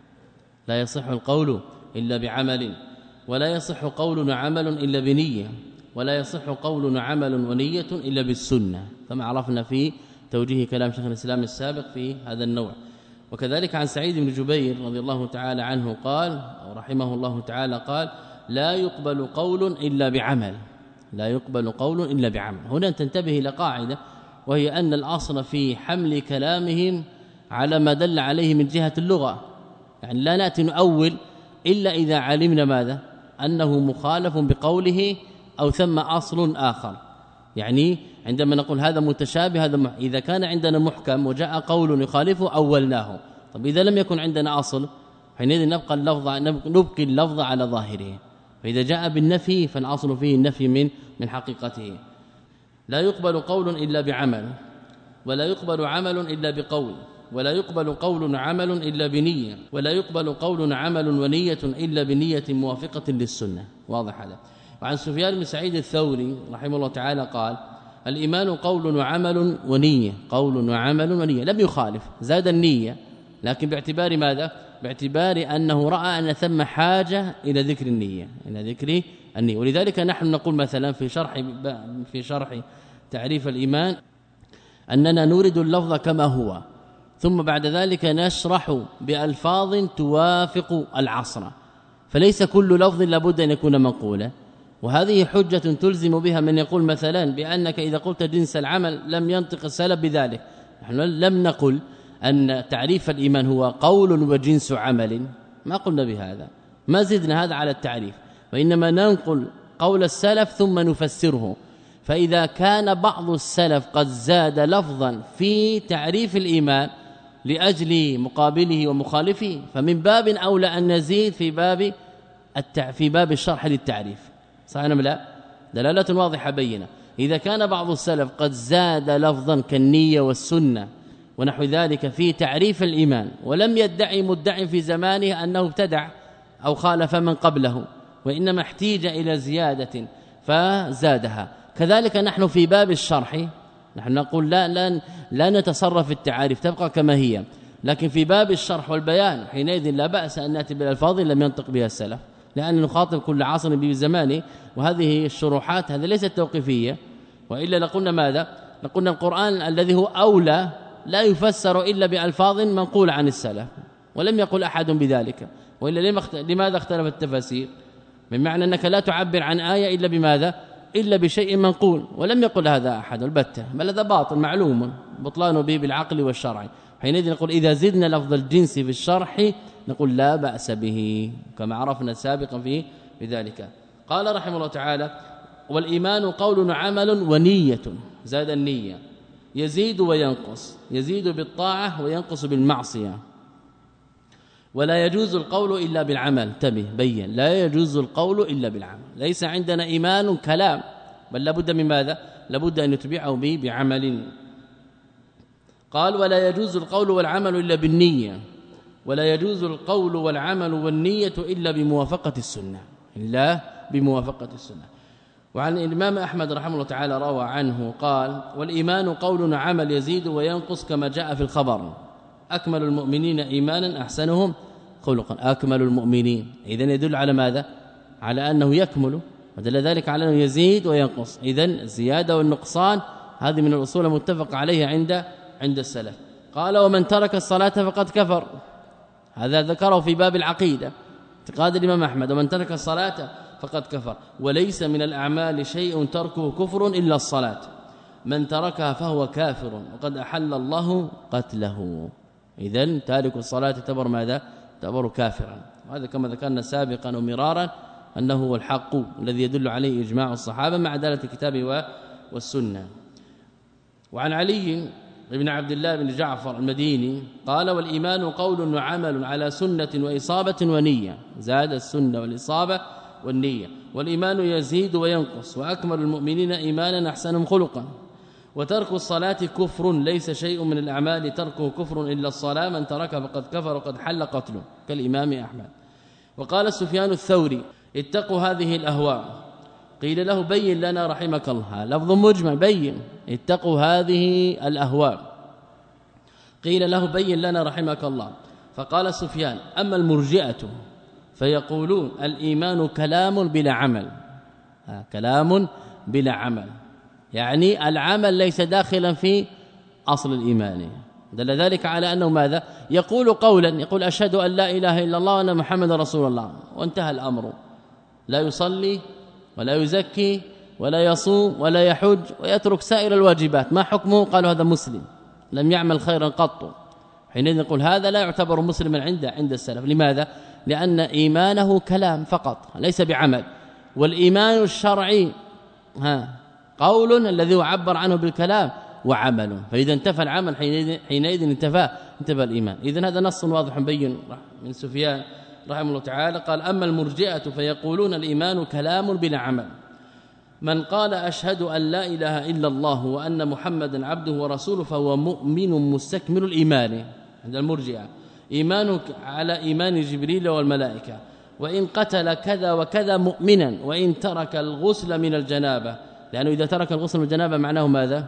لا يصح القول إلا بعمل ولا يصح قول وعمل إلا بنية ولا يصح قول وعمل ونية إلا بالسنة، كما عرفنا في توجيه كلام شيخ الإسلام السابق في هذا النوع. وكذلك عن سعيد بن جبير رضي الله تعالى عنه قال أو رحمه الله تعالى قال لا يقبل قول إلا بعمل لا يقبل قول إلا بعمل. هنا تنتبه إلى قاعدة وهي أن الأصل في حمل كلامهم على ما دل عليه من جهة اللغة، يعني لا نأتي نؤول إلا إذا علمنا ماذا؟ أنه مخالف بقوله أو ثم أصل آخر. يعني عندما نقول هذا متشابه هذا مح... إذا كان عندنا محكم وجاء قول يخالفه أولناه، طب إذا لم يكن عندنا أصل حينئذ نبقى اللفظ نبقي اللفظ على ظاهره، فإذا جاء بالنفي فالأصل فيه النفي من من حقيقته. لا يقبل قول إلا بعمل ولا يقبل عمل إلا بقول ولا يقبل قول عمل إلا بنية ولا يقبل قول عمل ونية إلا بنية موافقة للسنة. واضح هذا. وعن سفيان بن سعيد الثوري رحمه الله تعالى قال الإيمان قول وعمل ونية قول وعمل ونية لم يخالف زاد النية لكن باعتبار ماذا باعتبار أنه رأى أن ثم حاجة إلى ذكر النية إلى ذكر النية. ولذلك نحن نقول مثلا في شرح في شرح تعريف الإيمان أننا نورد اللفظ كما هو ثم بعد ذلك نشرح بألفاظ توافق العصر فليس كل لفظ لابد أن يكون منقولا. وهذه حجة تلزم بها من يقول مثلا بأنك إذا قلت جنس العمل لم ينطق السلف بذلك. نحن لم نقل أن تعريف الإيمان هو قول وجنس عمل ما قلنا بهذا ما زدنا هذا على التعريف وإنما ننقل قول السلف ثم نفسره. فإذا كان بعض السلف قد زاد لفظا في تعريف الإيمان لأجل مقابله ومخالفه فمن باب أولى أن نزيد في باب التع... في باب الشرح للتعريف. صحيح أم لا؟ دلالة واضحة بينة. إذا كان بعض السلف قد زاد لفظا كالنية والسنة ونحو ذلك في تعريف الإيمان ولم يدعي مدعي في زمانه أنه ابتدع أو خالف من قبله وإنما احتيج إلى زيادة فزادها. كذلك نحن في باب الشرح نحن نقول لا لا, لا نتصرف في التعاريف تبقى كما هي لكن في باب الشرح والبيان حينئذ لا بأس أن نأتي بالألفاظ لم ينطق بها السلف لأن نخاطب كل عصر بزمانه. وهذه الشروحات هذا ليست توقيفية وإلا لقلنا ماذا لقلنا القرآن الذي هو أولى لا يفسر إلا بألفاظ منقولة عن السلف ولم يقل أحد بذلك. وإلا لماذا اختلف التفاسير من معنى أنك لا تعبر عن آية إلا بماذا إلا بشيء منقول ولم يقل هذا أحد البتة بل هذا باطل معلوم بطلانه به بالعقل والشرع. حينئذ نقول إذا زدنا لفظ الجنس في الشرح نقول لا بأس به كما عرفنا سابقا في بذلك. قال رحمه الله تعالى والإيمان قول وعمل ونية زاد النية يزيد وينقص يزيد بالطاعة وينقص بالمعصية ولا يجوز القول إلا بالعمل. انتبه بين لا يجوز القول إلا بالعمل ليس عندنا إيمان كلام بل لابد من ماذا لابد أن نتبعه به بعمل. قال ولا يجوز القول والعمل إلا بالنية ولا يجوز القول والعمل والنية إلا بموافقة السنة إلا بموافقة السنة. وعن الإمام أحمد رحمه الله تعالى روى عنه قال والإيمان قول وعمل يزيد وينقص كما جاء في الخبر أكمل المؤمنين إيمانا أحسنهم خلقا أكمل المؤمنين إذن يدل على ماذا على أنه يكمل ودل ذلك على أنه يزيد وينقص. إذن الزيادة والنقصان هذه من الأصول المتفق عليها عند عند السلف. قال ومن ترك الصلاة فقد كفر هذا ذكره في باب العقيدة اعتقاد الإمام أحمد ومن ترك الصلاة فقد كفر وليس من الأعمال شيء تركه كفر إلا الصلاة من تركها فهو كافر وقد أحل الله قتله. إذن تارك الصلاة تعتبر ماذا تعتبر كافرا. وهذا كما ذكرنا سابقا ومرارا أنه هو الحق الذي يدل عليه إجماع الصحابة مع دلالة الكتاب والسنة. وعن علي ابن عبد الله بن جعفر المديني قال والإيمان قول وعمل على سنة وإصابة ونية زاد السنة والإصابة والنية والإيمان يزيد وينقص وأكمل المؤمنين إيمانا أحسنهم خلقا وترك الصلاة كفر ليس شيء من الأعمال تركه كفر إلا الصلاة من تركها فقد كفر وقد حل قتله كالإمام أحمد. وقال سفيان الثوري اتقوا هذه الأهواء قيل له بين لنا رحمك الله لفظ مجمل بين اتقوا هذه الأهواء قيل له بين لنا رحمك الله فقال سفيان أما المرجئة فيقولون الإيمان كلام بلا عمل كلام بلا عمل يعني العمل ليس داخلا في أصل الإيمان دل ذلك على أنه ماذا يقول قولا يقول أشهد أن لا إله إلا الله وأن محمد رسول الله وانتهى الأمر لا يصلي ولا يزكي ولا يصوم ولا يحج ويترك سائر الواجبات ما حكمه قالوا هذا مسلم لم يعمل خيرا قط. حينئذ نقول هذا لا يعتبر مسلما عند عند السلف. لماذا لأن إيمانه كلام فقط ليس بعمل والإيمان الشرعي ها قول الذي يعبر عنه بالكلام وعمل فإذا انتفى العمل حينئذ حينئذ انتفى انتفى الإيمان. إذن هذا نص واضح بين من سفيان رحمه الله تعالى قال أما المرجئة فيقولون الإيمان كلام بلا عمل من قال أشهد أن لا إله إلا الله وأن محمدا عبده ورسوله فهو مؤمن مستكمل الإيمان عند المرجئه إيمانك على إيمان جبريل والملائكة، وإن قتل كذا وكذا مؤمنا وإن ترك الغسل من الجنابة، لأنه إذا ترك الغسل من الجنابة معناه ماذا؟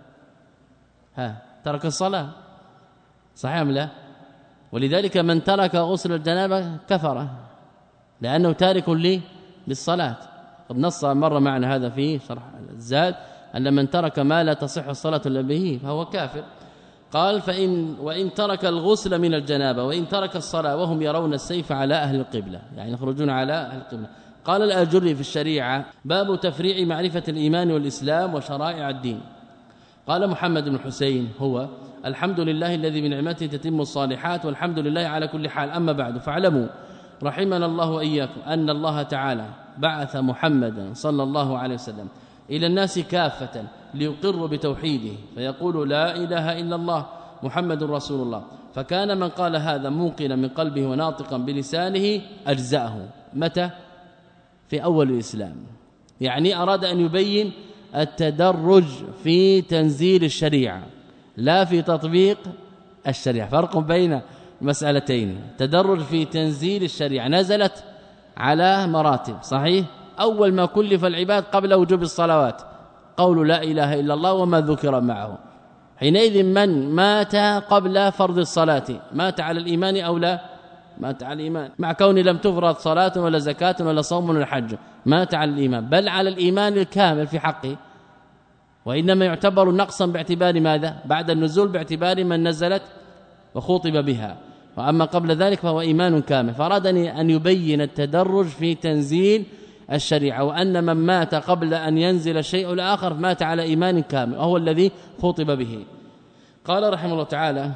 ها ترك الصلاة، صحيح أم لا؟ ولذلك من ترك غسل الجنابة كفر، لأنه تارك لي للصلاة. قد نص مرة معنا هذا في شرح الزاد أن من ترك ما لا تصح الصلاة إلا به فهو كافر. قال فإن وإن ترك الغسل من الجنابة وإن ترك الصلاة وهم يرون السيف على أهل القبلة، يعني يخرجون على أهل القبلة. قال الآجري في الشريعة باب تفريع معرفة الإيمان والإسلام وشرائع الدين. قال محمد بن حسين هو الحمد لله الذي بنعمته تتم الصالحات والحمد لله على كل حال. أما بعد فاعلموا رحمنا الله وإياكم أن الله تعالى بعث محمدا صلى الله عليه وسلم إلى الناس كافة ليقر بتوحيده فيقول لا إله إلا الله محمد رسول الله، فكان من قال هذا موقنا من قلبه وناطقا بلسانه أجزأه. متى؟ في أول الإسلام، يعني أراد أن يبين التدرج في تنزيل الشريعة لا في تطبيق الشريعة، فرق بين مسألتين. تدرج في تنزيل الشريعة نزلت على مراتب، صحيح؟ أول ما كلف العباد قبل وجوب الصلوات قول لا إله إلا الله وما ذكر معه. حينئذ من مات قبل فرض الصلاة مات على الإيمان أو لا؟ مات على الإيمان، مع كون لم تفرض صلاة ولا زكاة ولا صوم ولا حج، مات على الإيمان، بل على الإيمان الكامل في حقه، وإنما يعتبر نقصا باعتبار ماذا؟ بعد النزول باعتبار من نزلت وخوطب بها، وأما قبل ذلك فهو إيمان كامل. فأراد أن يبين التدرج في تنزيل الشريعة، وأن من مات قبل أن ينزل الشيء الآخر مات على إيمان كامل وهو الذي خطب به. قال رحمه الله تعالى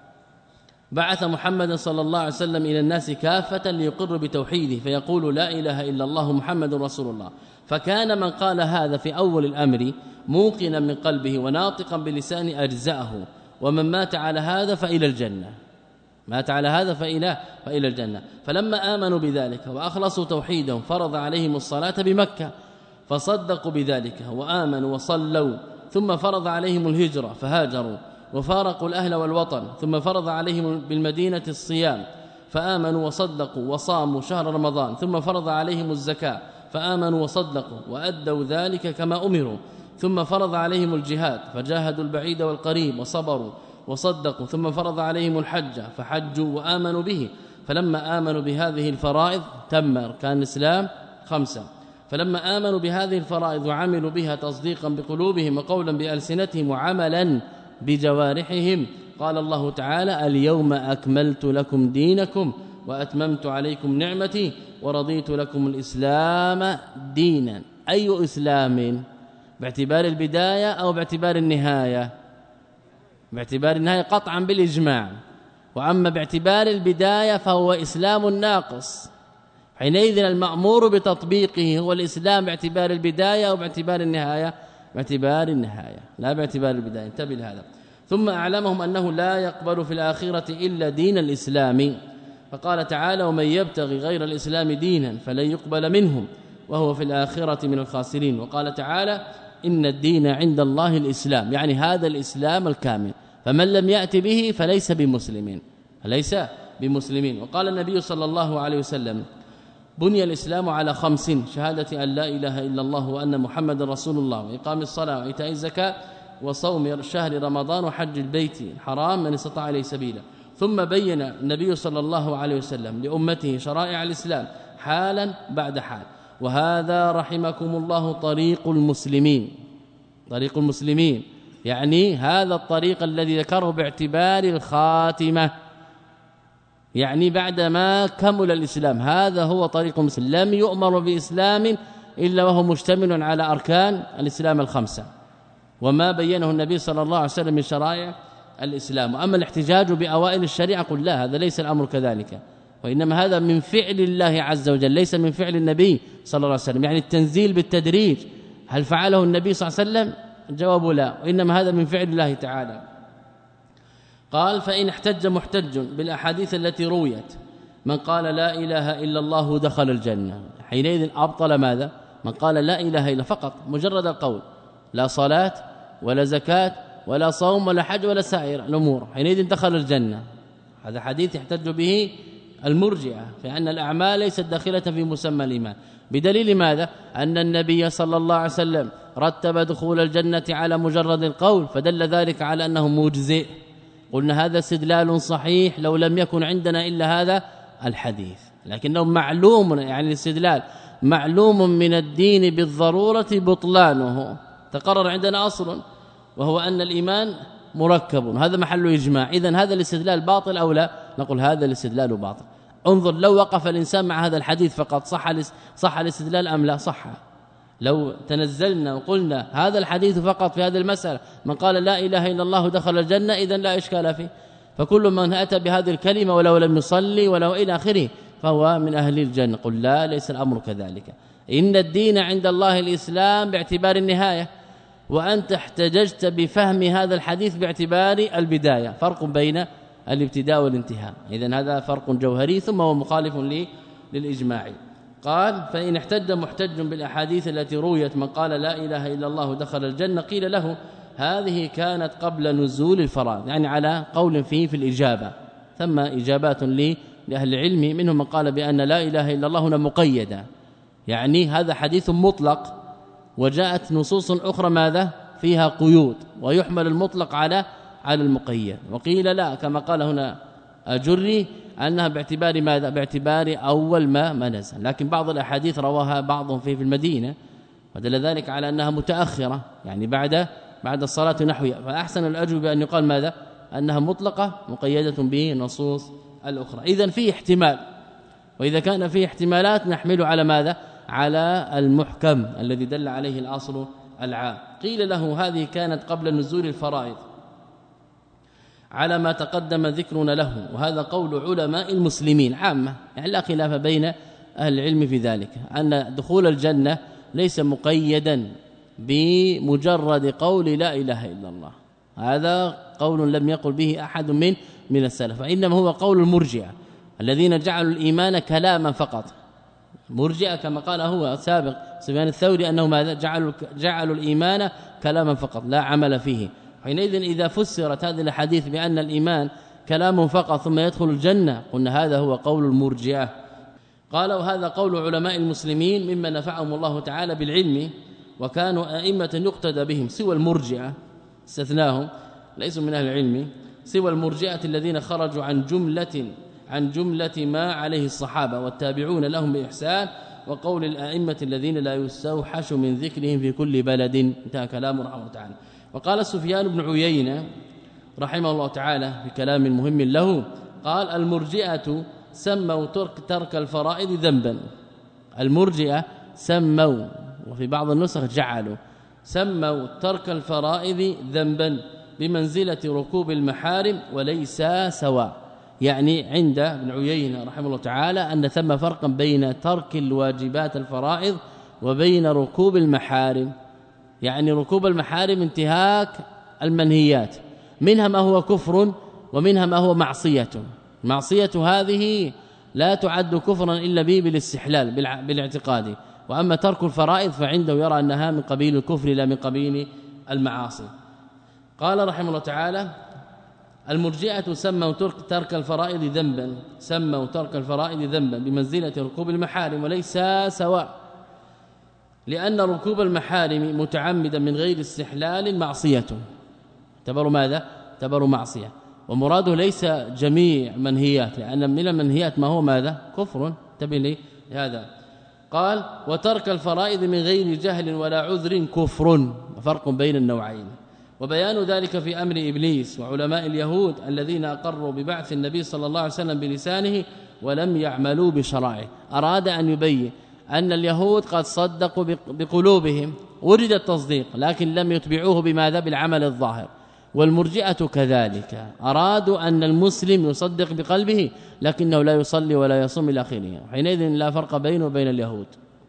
بعث محمد صلى الله عليه وسلم إلى الناس كافة ليقر بتوحيده فيقول لا إله إلا الله محمد رسول الله، فكان من قال هذا في أول الأمر موقنا من قلبه وناطقا بلسان أجزأه، ومن مات على هذا فإلى الجنة، مات على هذا فإلى فإلى الجنة. فلما آمنوا بذلك وأخلصوا توحيدهم فرض عليهم الصلاة بمكة فصدقوا بذلك وآمنوا وصلوا، ثم فرض عليهم الهجرة فهاجروا وفارقوا الأهل والوطن، ثم فرض عليهم بالمدينة الصيام فآمنوا وصدقوا وصاموا شهر رمضان، ثم فرض عليهم الزكاة فآمنوا وصدقوا وأدوا ذلك كما أمروا، ثم فرض عليهم الجهاد فجاهدوا البعيد والقريب وصبروا وصدقوا، ثم فرض عليهم الحج فحجوا وآمنوا به. فلما آمنوا بهذه الفرائض تم أركان الإسلام خمسة. فلما آمنوا بهذه الفرائض وعملوا بها تصديقا بقلوبهم وقولا بألسنتهم وعملا بجوارحهم قال الله تعالى اليوم أكملت لكم دينكم وأتممت عليكم نعمتي ورضيت لكم الإسلام دينا. أي إسلام؟ باعتبار البداية أو باعتبار النهاية؟ باعتبار النهاية قطعا بالإجماع، وأما باعتبار البداية فهو إسلام ناقص. حينئذ المأمور بتطبيقه هو الإسلام باعتبار البداية أو باعتبار النهاية؟ باعتبار النهاية لا باعتبار البداية. انتبه لهذا. ثم أعلمهم أنه لا يقبل في الآخرة إلا دين الإسلام، فقال تعالى ومن يبتغي غير الإسلام دينا فلن يقبل منهم وهو في الآخرة من الخاسرين. وقال تعالى إن الدين عند الله الإسلام، يعني هذا الإسلام الكامل، فمن لم يأتي به فليس بمسلمين فليس بمسلمين. وقال النبي صلى الله عليه وسلم بني الإسلام على خمس: شهادة أن لا إله إلا الله وأن محمد رسول الله، وإقام الصلاة وإيتاء الزكاة وصوم شهر رمضان وحج البيت الحرام من استطاع إليه سبيلا. ثم بين النبي صلى الله عليه وسلم لأمته شرائع الإسلام حالا بعد حال، وهذا رحمكم الله طريق المسلمين. طريق المسلمين يعني هذا الطريق الذي ذكره باعتبار الخاتمة، يعني بعدما كمل الإسلام هذا هو طريق المسلم. لم يؤمر بإسلام إلا وهو مشتمل على أركان الإسلام الخمسة وما بينه النبي صلى الله عليه وسلم من شرائع الإسلام. وأما الاحتجاج بأوائل الشريعة قل لا، هذا ليس الأمر كذلك، وإنما هذا من فعل الله عز وجل ليس من فعل النبي صلى الله عليه وسلم. يعني التنزيل بالتدريج هل فعله النبي صلى الله عليه وسلم؟ الجواب لا، وإنما هذا من فعل الله تعالى. قال فإن احتج محتج بالأحاديث التي رويت من قال لا إله إلا الله دخل الجنة، حينئذ أبطل ماذا؟ من قال لا إله إلا فقط مجرد القول، لا صلاة ولا زكاة ولا صوم ولا حج ولا سائر الأمور، حينئذ دخل الجنة. هذا حديث يحتج به المرجئة فإن الأعمال ليست داخلة في مسمى الإيمان بدليل ماذا؟ أن النبي صلى الله عليه وسلم رتب دخول الجنة على مجرد القول فدل ذلك على أنه مجزئ. قلنا هذا استدلال صحيح لو لم يكن عندنا إلا هذا الحديث، لكنه معلوم يعني الاستدلال معلوم من الدين بالضرورة بطلانه. تقرر عندنا أصل وهو أن الإيمان مركب، هذا محل إجماع. إذن هذا الاستدلال باطل أو لا؟ نقول هذا الاستدلال باطل. انظر لو وقف الإنسان مع هذا الحديث فقط صح صح الاستدلال أم لا؟ صح. لو تنزلنا وقلنا هذا الحديث فقط في هذه المسألة من قال لا إله إلا الله دخل الجنة إذن لا إشكال فيه، فكل من أتى بهذه الكلمة ولو لم يصلي ولو إلى آخره فهو من أهل الجنة. قل لا، ليس الأمر كذلك. إن الدين عند الله الإسلام باعتبار النهاية، وأنت احتججت بفهم هذا الحديث باعتبار البداية. فرق بين الابتداء والانتهاء، إذن هذا فرق جوهري ثم هو مخالف للإجماع. قال فإن احتج محتج بالأحاديث التي رويت من قال لا إله إلا الله دخل الجنة قيل له هذه كانت قبل نزول الفرائض، يعني على قول فيه في الإجابة. ثم إجابات لي لأهل العلم منهم من قال بأن لا إله إلا الله هنا مقيدة، يعني هذا حديث مطلق وجاءت نصوص أخرى ماذا فيها قيود ويحمل المطلق على على المقيد. وقيل لا كما قال هنا أجري أنها باعتبار ماذا؟ باعتبار أول ما ما نزل، لكن بعض الأحاديث رواها بعضهم في في المدينة ودل ذلك على أنها متأخرة يعني بعد بعد الصلاة نحوها، فأحسن الأجوبة أن يقال ماذا؟ أنها مطلقة مقيدة بنصوص الأخرى. إذن فيه احتمال، وإذا كان فيه احتمالات نحمل على ماذا؟ على المحكم الذي دل عليه الأصل العام. قيل له هذه كانت قبل نزول الفرائض على ما تقدم ذكرنا له، وهذا قول علماء المسلمين عامة، يعني لا خلاف بين أهل العلم في ذلك أن دخول الجنة ليس مقيدا بمجرد قول لا إله إلا الله، هذا قول لم يقل به أحد من من السلف، وإنما هو قول المرجئة الذين جعلوا الإيمان كلاما فقط. مرجئة كما قال هو سابق سفيان الثوري أنه ماذا؟ جعلوا جعلوا الإيمان كلاما فقط لا عمل فيه. حينئذ إذا فسرت هذه الحديث بأن الإيمان كلام فقط ثم يدخل الجنة قلنا هذا هو قول المرجئة. قال وهذا قول علماء المسلمين ممن نفعهم الله تعالى بالعلم وكانوا أئمة يقتدى بهم، سوى المرجئة استثناهم ليسوا من أهل العلم، سوى المرجئة الذين خرجوا عن جملة عن جملة ما عليه الصحابة والتابعون لهم بإحسان، وقول الأئمة الذين لا يستوحش من ذكرهم في كل بلد. انتهى كلام رحمه الله تعالى. وقال سفيان بن عيينة رحمه الله تعالى في كلام مهم له قال المرجئة سموا ترك ترك الفرائض ذنبا. المرجئة سموا وفي بعض النسخ جعلوا سموا ترك الفرائض ذنبا بمنزلة ركوب المحارم وليس سواء، يعني عند ابن عيينة رحمه الله تعالى أن ثم فرقا بين ترك الواجبات الفرائض وبين ركوب المحارم. يعني ركوب المحارم انتهاك المنهيات، منها ما هو كفر ومنها ما هو معصية. معصية هذه لا تعد كفرا إلا به بالاستحلال بالاعتقاد، وأما ترك الفرائض فعنده يرى أنها من قبيل الكفر لا من قبيل المعاصي. قال رحمه الله تعالى المرجئة سموا ترك ترك الفرائض ذنبا سموا ترك الفرائض ذنبا بمنزلة ركوب المحارم وليس سواء، لأن ركوب المحارم متعمدا من غير استحلال معصية اعتبروا ماذا؟ اعتبروا معصية، ومراده ليس جميع منهيات، لأن من المنهيات ما هو ماذا؟ كفر. انتبه لي هذا. قال وترك الفرائض من غير جهل ولا عذر كفر، فرق بين النوعين. وبيان ذلك في أمر إبليس وعلماء اليهود الذين أقروا ببعث النبي صلى الله عليه وسلم بلسانه ولم يعملوا بشرائعه. أراد أن يبين أن اليهود قد صدقوا بقلوبهم ورد التصديق لكن لم يتبعوه بماذا؟ بالعمل الظاهر. والمرجئة كذلك أرادوا أن المسلم يصدق بقلبه لكنه لا يصلي ولا يصوم إلى آخره، حينئذ لا فرق بينه وبين اليهود.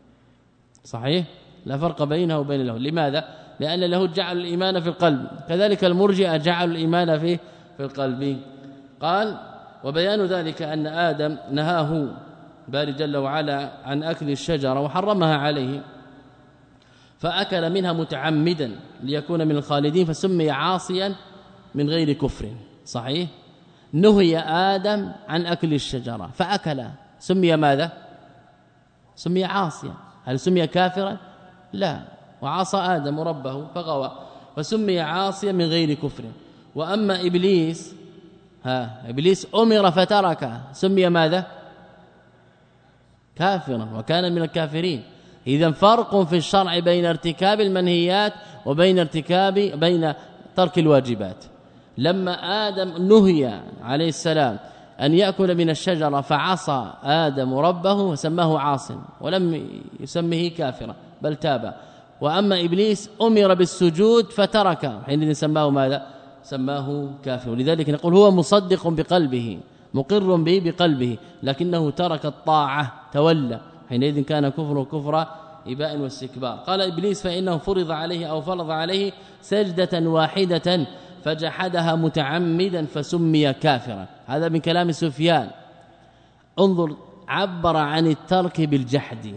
صحيح؟ لا فرق بينه وبين اليهود. لماذا؟ لأن اليهود جعلوا الإيمان في القلب، كذلك المرجئة جعلوا الإيمان في في القلب. قال وبيان ذلك أن آدم نهاه باري جل وعلا عن أكل الشجرة وحرمها عليه فأكل منها متعمدا ليكون من الخالدين فسمي عاصيا من غير كفر. صحيح؟ نهي آدم عن أكل الشجرة فأكل، سمي ماذا؟ سمي عاصيا. هل سمي كافرا؟ لا، وعصى آدم ربه فغوى فسمي عاصيا من غير كفر. وأما إبليس ها إبليس أمر فترك، سمي ماذا؟ كافرا وكان من الكافرين. إذن فرق في الشرع بين ارتكاب المنهيات وبين ارتكاب بين ترك الواجبات. لما آدم نهي عليه السلام أن يأكل من الشجرة فعصى آدم ربه وسماه عاصٍ ولم يسميه كافرا بل تاب. وأما إبليس أمر بالسجود فترك، حينئذ سماه ماذا؟ سماه كافر. ولذلك نقول هو مصدق بقلبه مقر به بقلبه لكنه ترك الطاعة تولى، حينئذ كان كفر كفر إباء واستكبار. قال إبليس فإنه فرض عليه أو فرض عليه سجدة واحدة فجحدها متعمدا فسمي كافرا. هذا من كلام سفيان. انظر، عبر عن الترك بالجحد،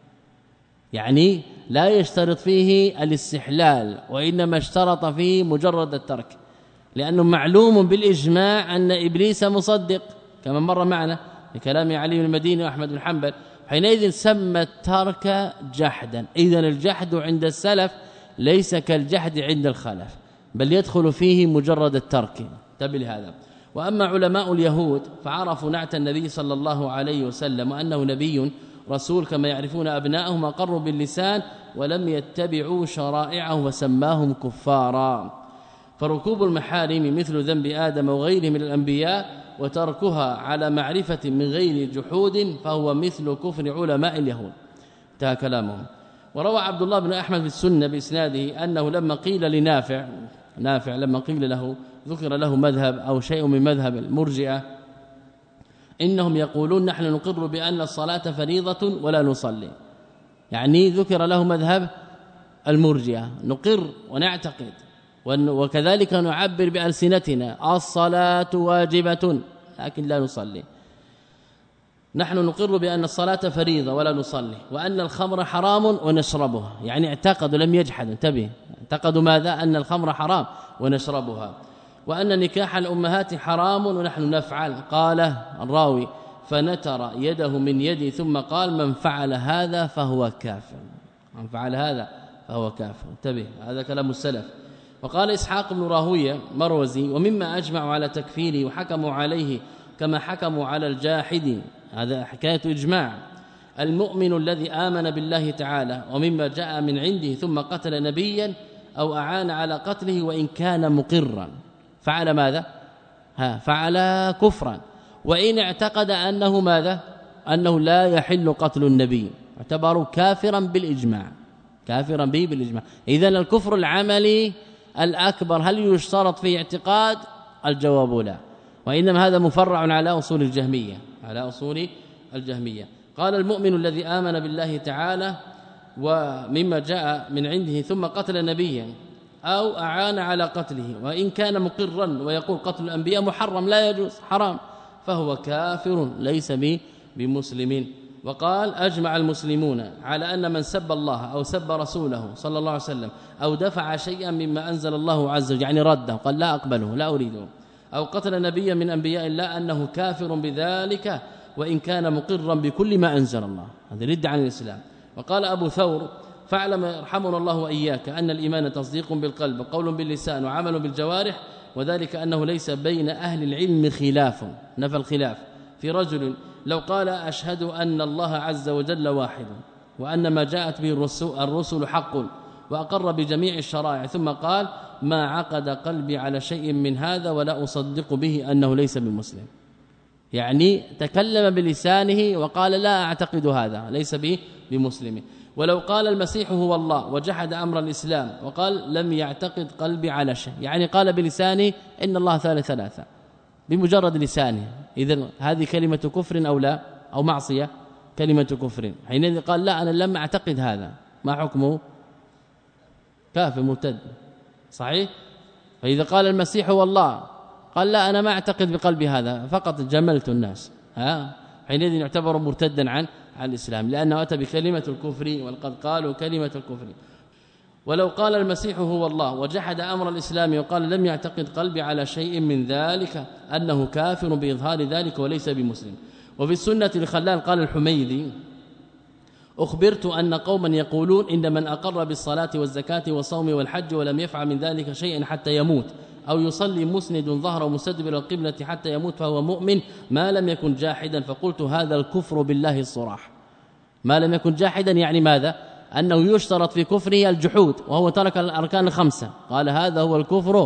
يعني لا يشترط فيه الاستحلال وإنما اشترط فيه مجرد الترك، لأنه معلوم بالإجماع أن إبليس مصدق كما مر معنا بكلام علي بن المديني وأحمد بن حنبل. حينئذ سمى الترك جحدا. إذن الجحد عند السلف ليس كالجحد عند الخلف بل يدخل فيه مجرد الترك. انتبه لهذا. وأما علماء اليهود فعرفوا نعت النبي صلى الله عليه وسلم وأنه نبي رسول كما يعرفون أبناءهم، أقروا باللسان ولم يتبعوا شرائعه وسماهم كفارا. فركوب المحارم مثل ذنب آدم وغيره من الأنبياء وتركها على معرفة من غير جحود فهو مثل كفر علماء اليهود. انتهى كلامهم. وروى عبد الله بن أحمد في السنة بإسناده أنه لما قيل لنافع نافع لما قيل له ذكر له مذهب أو شيء من مذهب المرجئة إنهم يقولون نحن نقر بأن الصلاة فريضة ولا نصلي، يعني ذكر له مذهب المرجئة نقر ونعتقد وكذلك نعبر بألسنتنا الصلاة واجبة لكن لا نصلي. نحن نقر بأن الصلاة فريضة ولا نصلي، وأن الخمر حرام ونشربها، يعني اعتقدوا لم يجحدوا. انتبه، اعتقدوا ماذا؟ أن الخمر حرام ونشربها، وأن نكاح الأمهات حرام ونحن نفعل. قال الراوي فنتر يده من يدي ثم قال من فعل هذا فهو كافر، من فعل هذا فهو كافر. انتبه، هذا كلام السلف. وقال إسحاق بن راهويه مروزي ومما أجمعوا على تكفيره وحكموا عليه كما حكموا على الجاحد، هذا حكاية إجماع، المؤمن الذي آمن بالله تعالى ومما جاء من عنده ثم قتل نبيا أو أعان على قتله وإن كان مقرا فعل ماذا؟ ها فعل كفرا. وإن اعتقد أنه ماذا؟ أنه لا يحل قتل النبي اعتبروا كافرا بالإجماع، كافرا به بالإجماع. إذن الكفر العملي الأكبر هل يشترط فيه اعتقاد؟ الجواب لا، وإنما هذا مفرع على أصول الجهمية، على أصول الجهمية. قال المؤمن الذي آمن بالله تعالى ومما جاء من عنده ثم قتل نبيا أو أعان على قتله وإن كان مقرا ويقول قتل الأنبياء محرم لا يجوز حرام فهو كافر ليس بمسلم. وقال أجمع المسلمون على أن من سب الله أو سب رسوله صلى الله عليه وسلم أو دفع شيئا مما أنزل الله عز وجل، يعني رده قال لا أقبله لا أريده، أو قتل نبيا من أنبياء الله أنه كافر بذلك وإن كان مقرا بكل ما أنزل الله، هذا رد عن الإسلام. وقال أبو ثور فاعلم يرحمنا الله وإياك أن الإيمان تصديق بالقلب وقول باللسان وعمل بالجوارح، وذلك أنه ليس بين أهل العلم خلاف، نفى الخلاف في رجل لو قال أشهد أن الله عز وجل واحد وأن ما جاءت به الرسل حق وأقر بجميع الشرائع ثم قال ما عقد قلبي على شيء من هذا ولا أصدق به أنه ليس بمسلم، يعني تكلم بلسانه وقال لا أعتقد هذا ليس به بمسلم. ولو قال المسيح هو الله وجحد أمر الإسلام وقال لم يعتقد قلبي على شيء، يعني قال بلسانه إن الله ثالث ثلاثة بمجرد لسانه، إذن هذه كلمة كفر أو لا أو معصية؟ كلمة كفر. حينئذ قال لا أنا لم أعتقد هذا، ما حكمه؟ كافر مرتد صحيح. فإذا قال المسيح هو الله قال لا أنا ما أعتقد بقلبي هذا فقط جملت الناس، ها حينئذ يعتبر مرتدا عن عن الإسلام لأنه أتى بكلمة الكفر وقد قالوا كلمة الكفر. ولو قال المسيح هو الله وجحد أمر الإسلام وقال لم يعتقد قلبي على شيء من ذلك أنه كافر بإظهار ذلك وليس بمسلم. وفي السنة لخلال قال الحميدي أخبرت أن قوما يقولون إن من أقر بالصلاة والزكاة والصوم والحج ولم يفعل من ذلك شيئا حتى يموت أو يصلي مسند ظهره مستدبر القبلة حتى يموت فهو مؤمن ما لم يكن جاحدا. فقلت هذا الكفر بالله الصراح. ما لم يكن جاحدا يعني ماذا؟ أنه يشترط في كفره الجحود وهو ترك الأركان الخمسة. قال هذا هو الكفر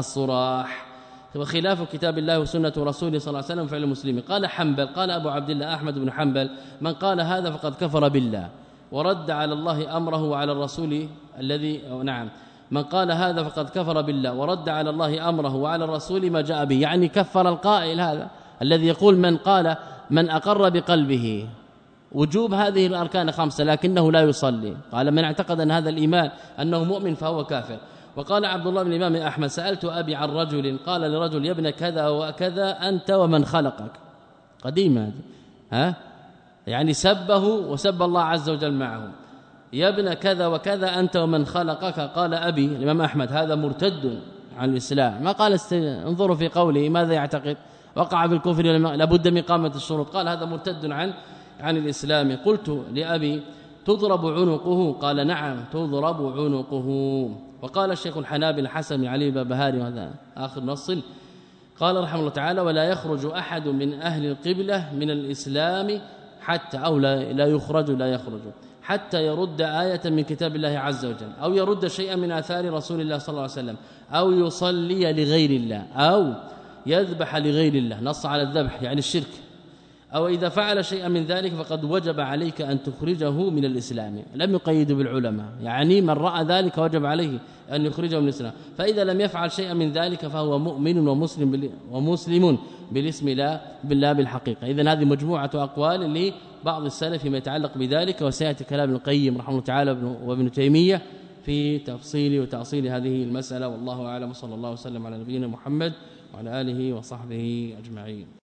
الصراح وخلاف كتاب الله وسنة رسوله صلى الله عليه وسلم فعل المسلمين. قال حنبل قال أبو عبد الله أحمد بن حنبل من قال هذا فقد كفر بالله ورد على الله أمره وعلى الرسول الذي نعم من قال هذا فقد كفر بالله ورد على الله أمره وعلى الرسول ما جاء به، يعني كفر القائل هذا الذي يقول من قال من أقر بقلبه وجوب هذه الأركان خمسة لكنه لا يصلي، قال من اعتقد أن هذا الإيمان أنه مؤمن فهو كافر. وقال عبد الله بن الإمام أحمد سألت أبي عن رجل قال لرجل يا ابن كذا وكذا أنت ومن خلقك، قديمة هذه ها يعني سبه وسب الله عز وجل معه، يا ابن كذا وكذا أنت ومن خلقك. قال أبي الإمام أحمد هذا مرتد عن الإسلام، ما قال است... انظروا في قوله ماذا يعتقد وقع بالكفر لابد من إقامة الشروط، قال هذا مرتد عن عن الإسلام. قلت لأبي تضرب عنقه؟ قال نعم تضرب عنقه. وقال الشيخ الحنابل حسن بن علي البابهاري وهذا آخر نص قال رحمه الله تعالى ولا يخرج أحد من أهل القبلة من الإسلام حتى أو لا, لا يخرج لا يخرج حتى يرد آية من كتاب الله عز وجل أو يرد شيئا من آثار رسول الله صلى الله عليه وسلم أو يصلي لغير الله أو يذبح لغير الله، نص على الذبح يعني الشرك، أو إذا فعل شيئا من ذلك فقد وجب عليك أن تخرجه من الإسلام. لم يقيد بالعلماء، يعني من رأى ذلك وجب عليه أن يخرجه من الإسلام، فإذا لم يفعل شيئا من ذلك فهو مؤمن ومسلم ومسلم بالاسم لا بالله بالحقيقة. إذن هذه مجموعة أقوال لبعض السلف فيما يتعلق بذلك، وسيأتي كلام ابن القيم رحمه الله تعالى وابن تيمية في تفصيل وتأصيل هذه المسألة. والله أعلم، صلى الله وسلم على نبينا محمد وعلى آله وصحبه أجمعين.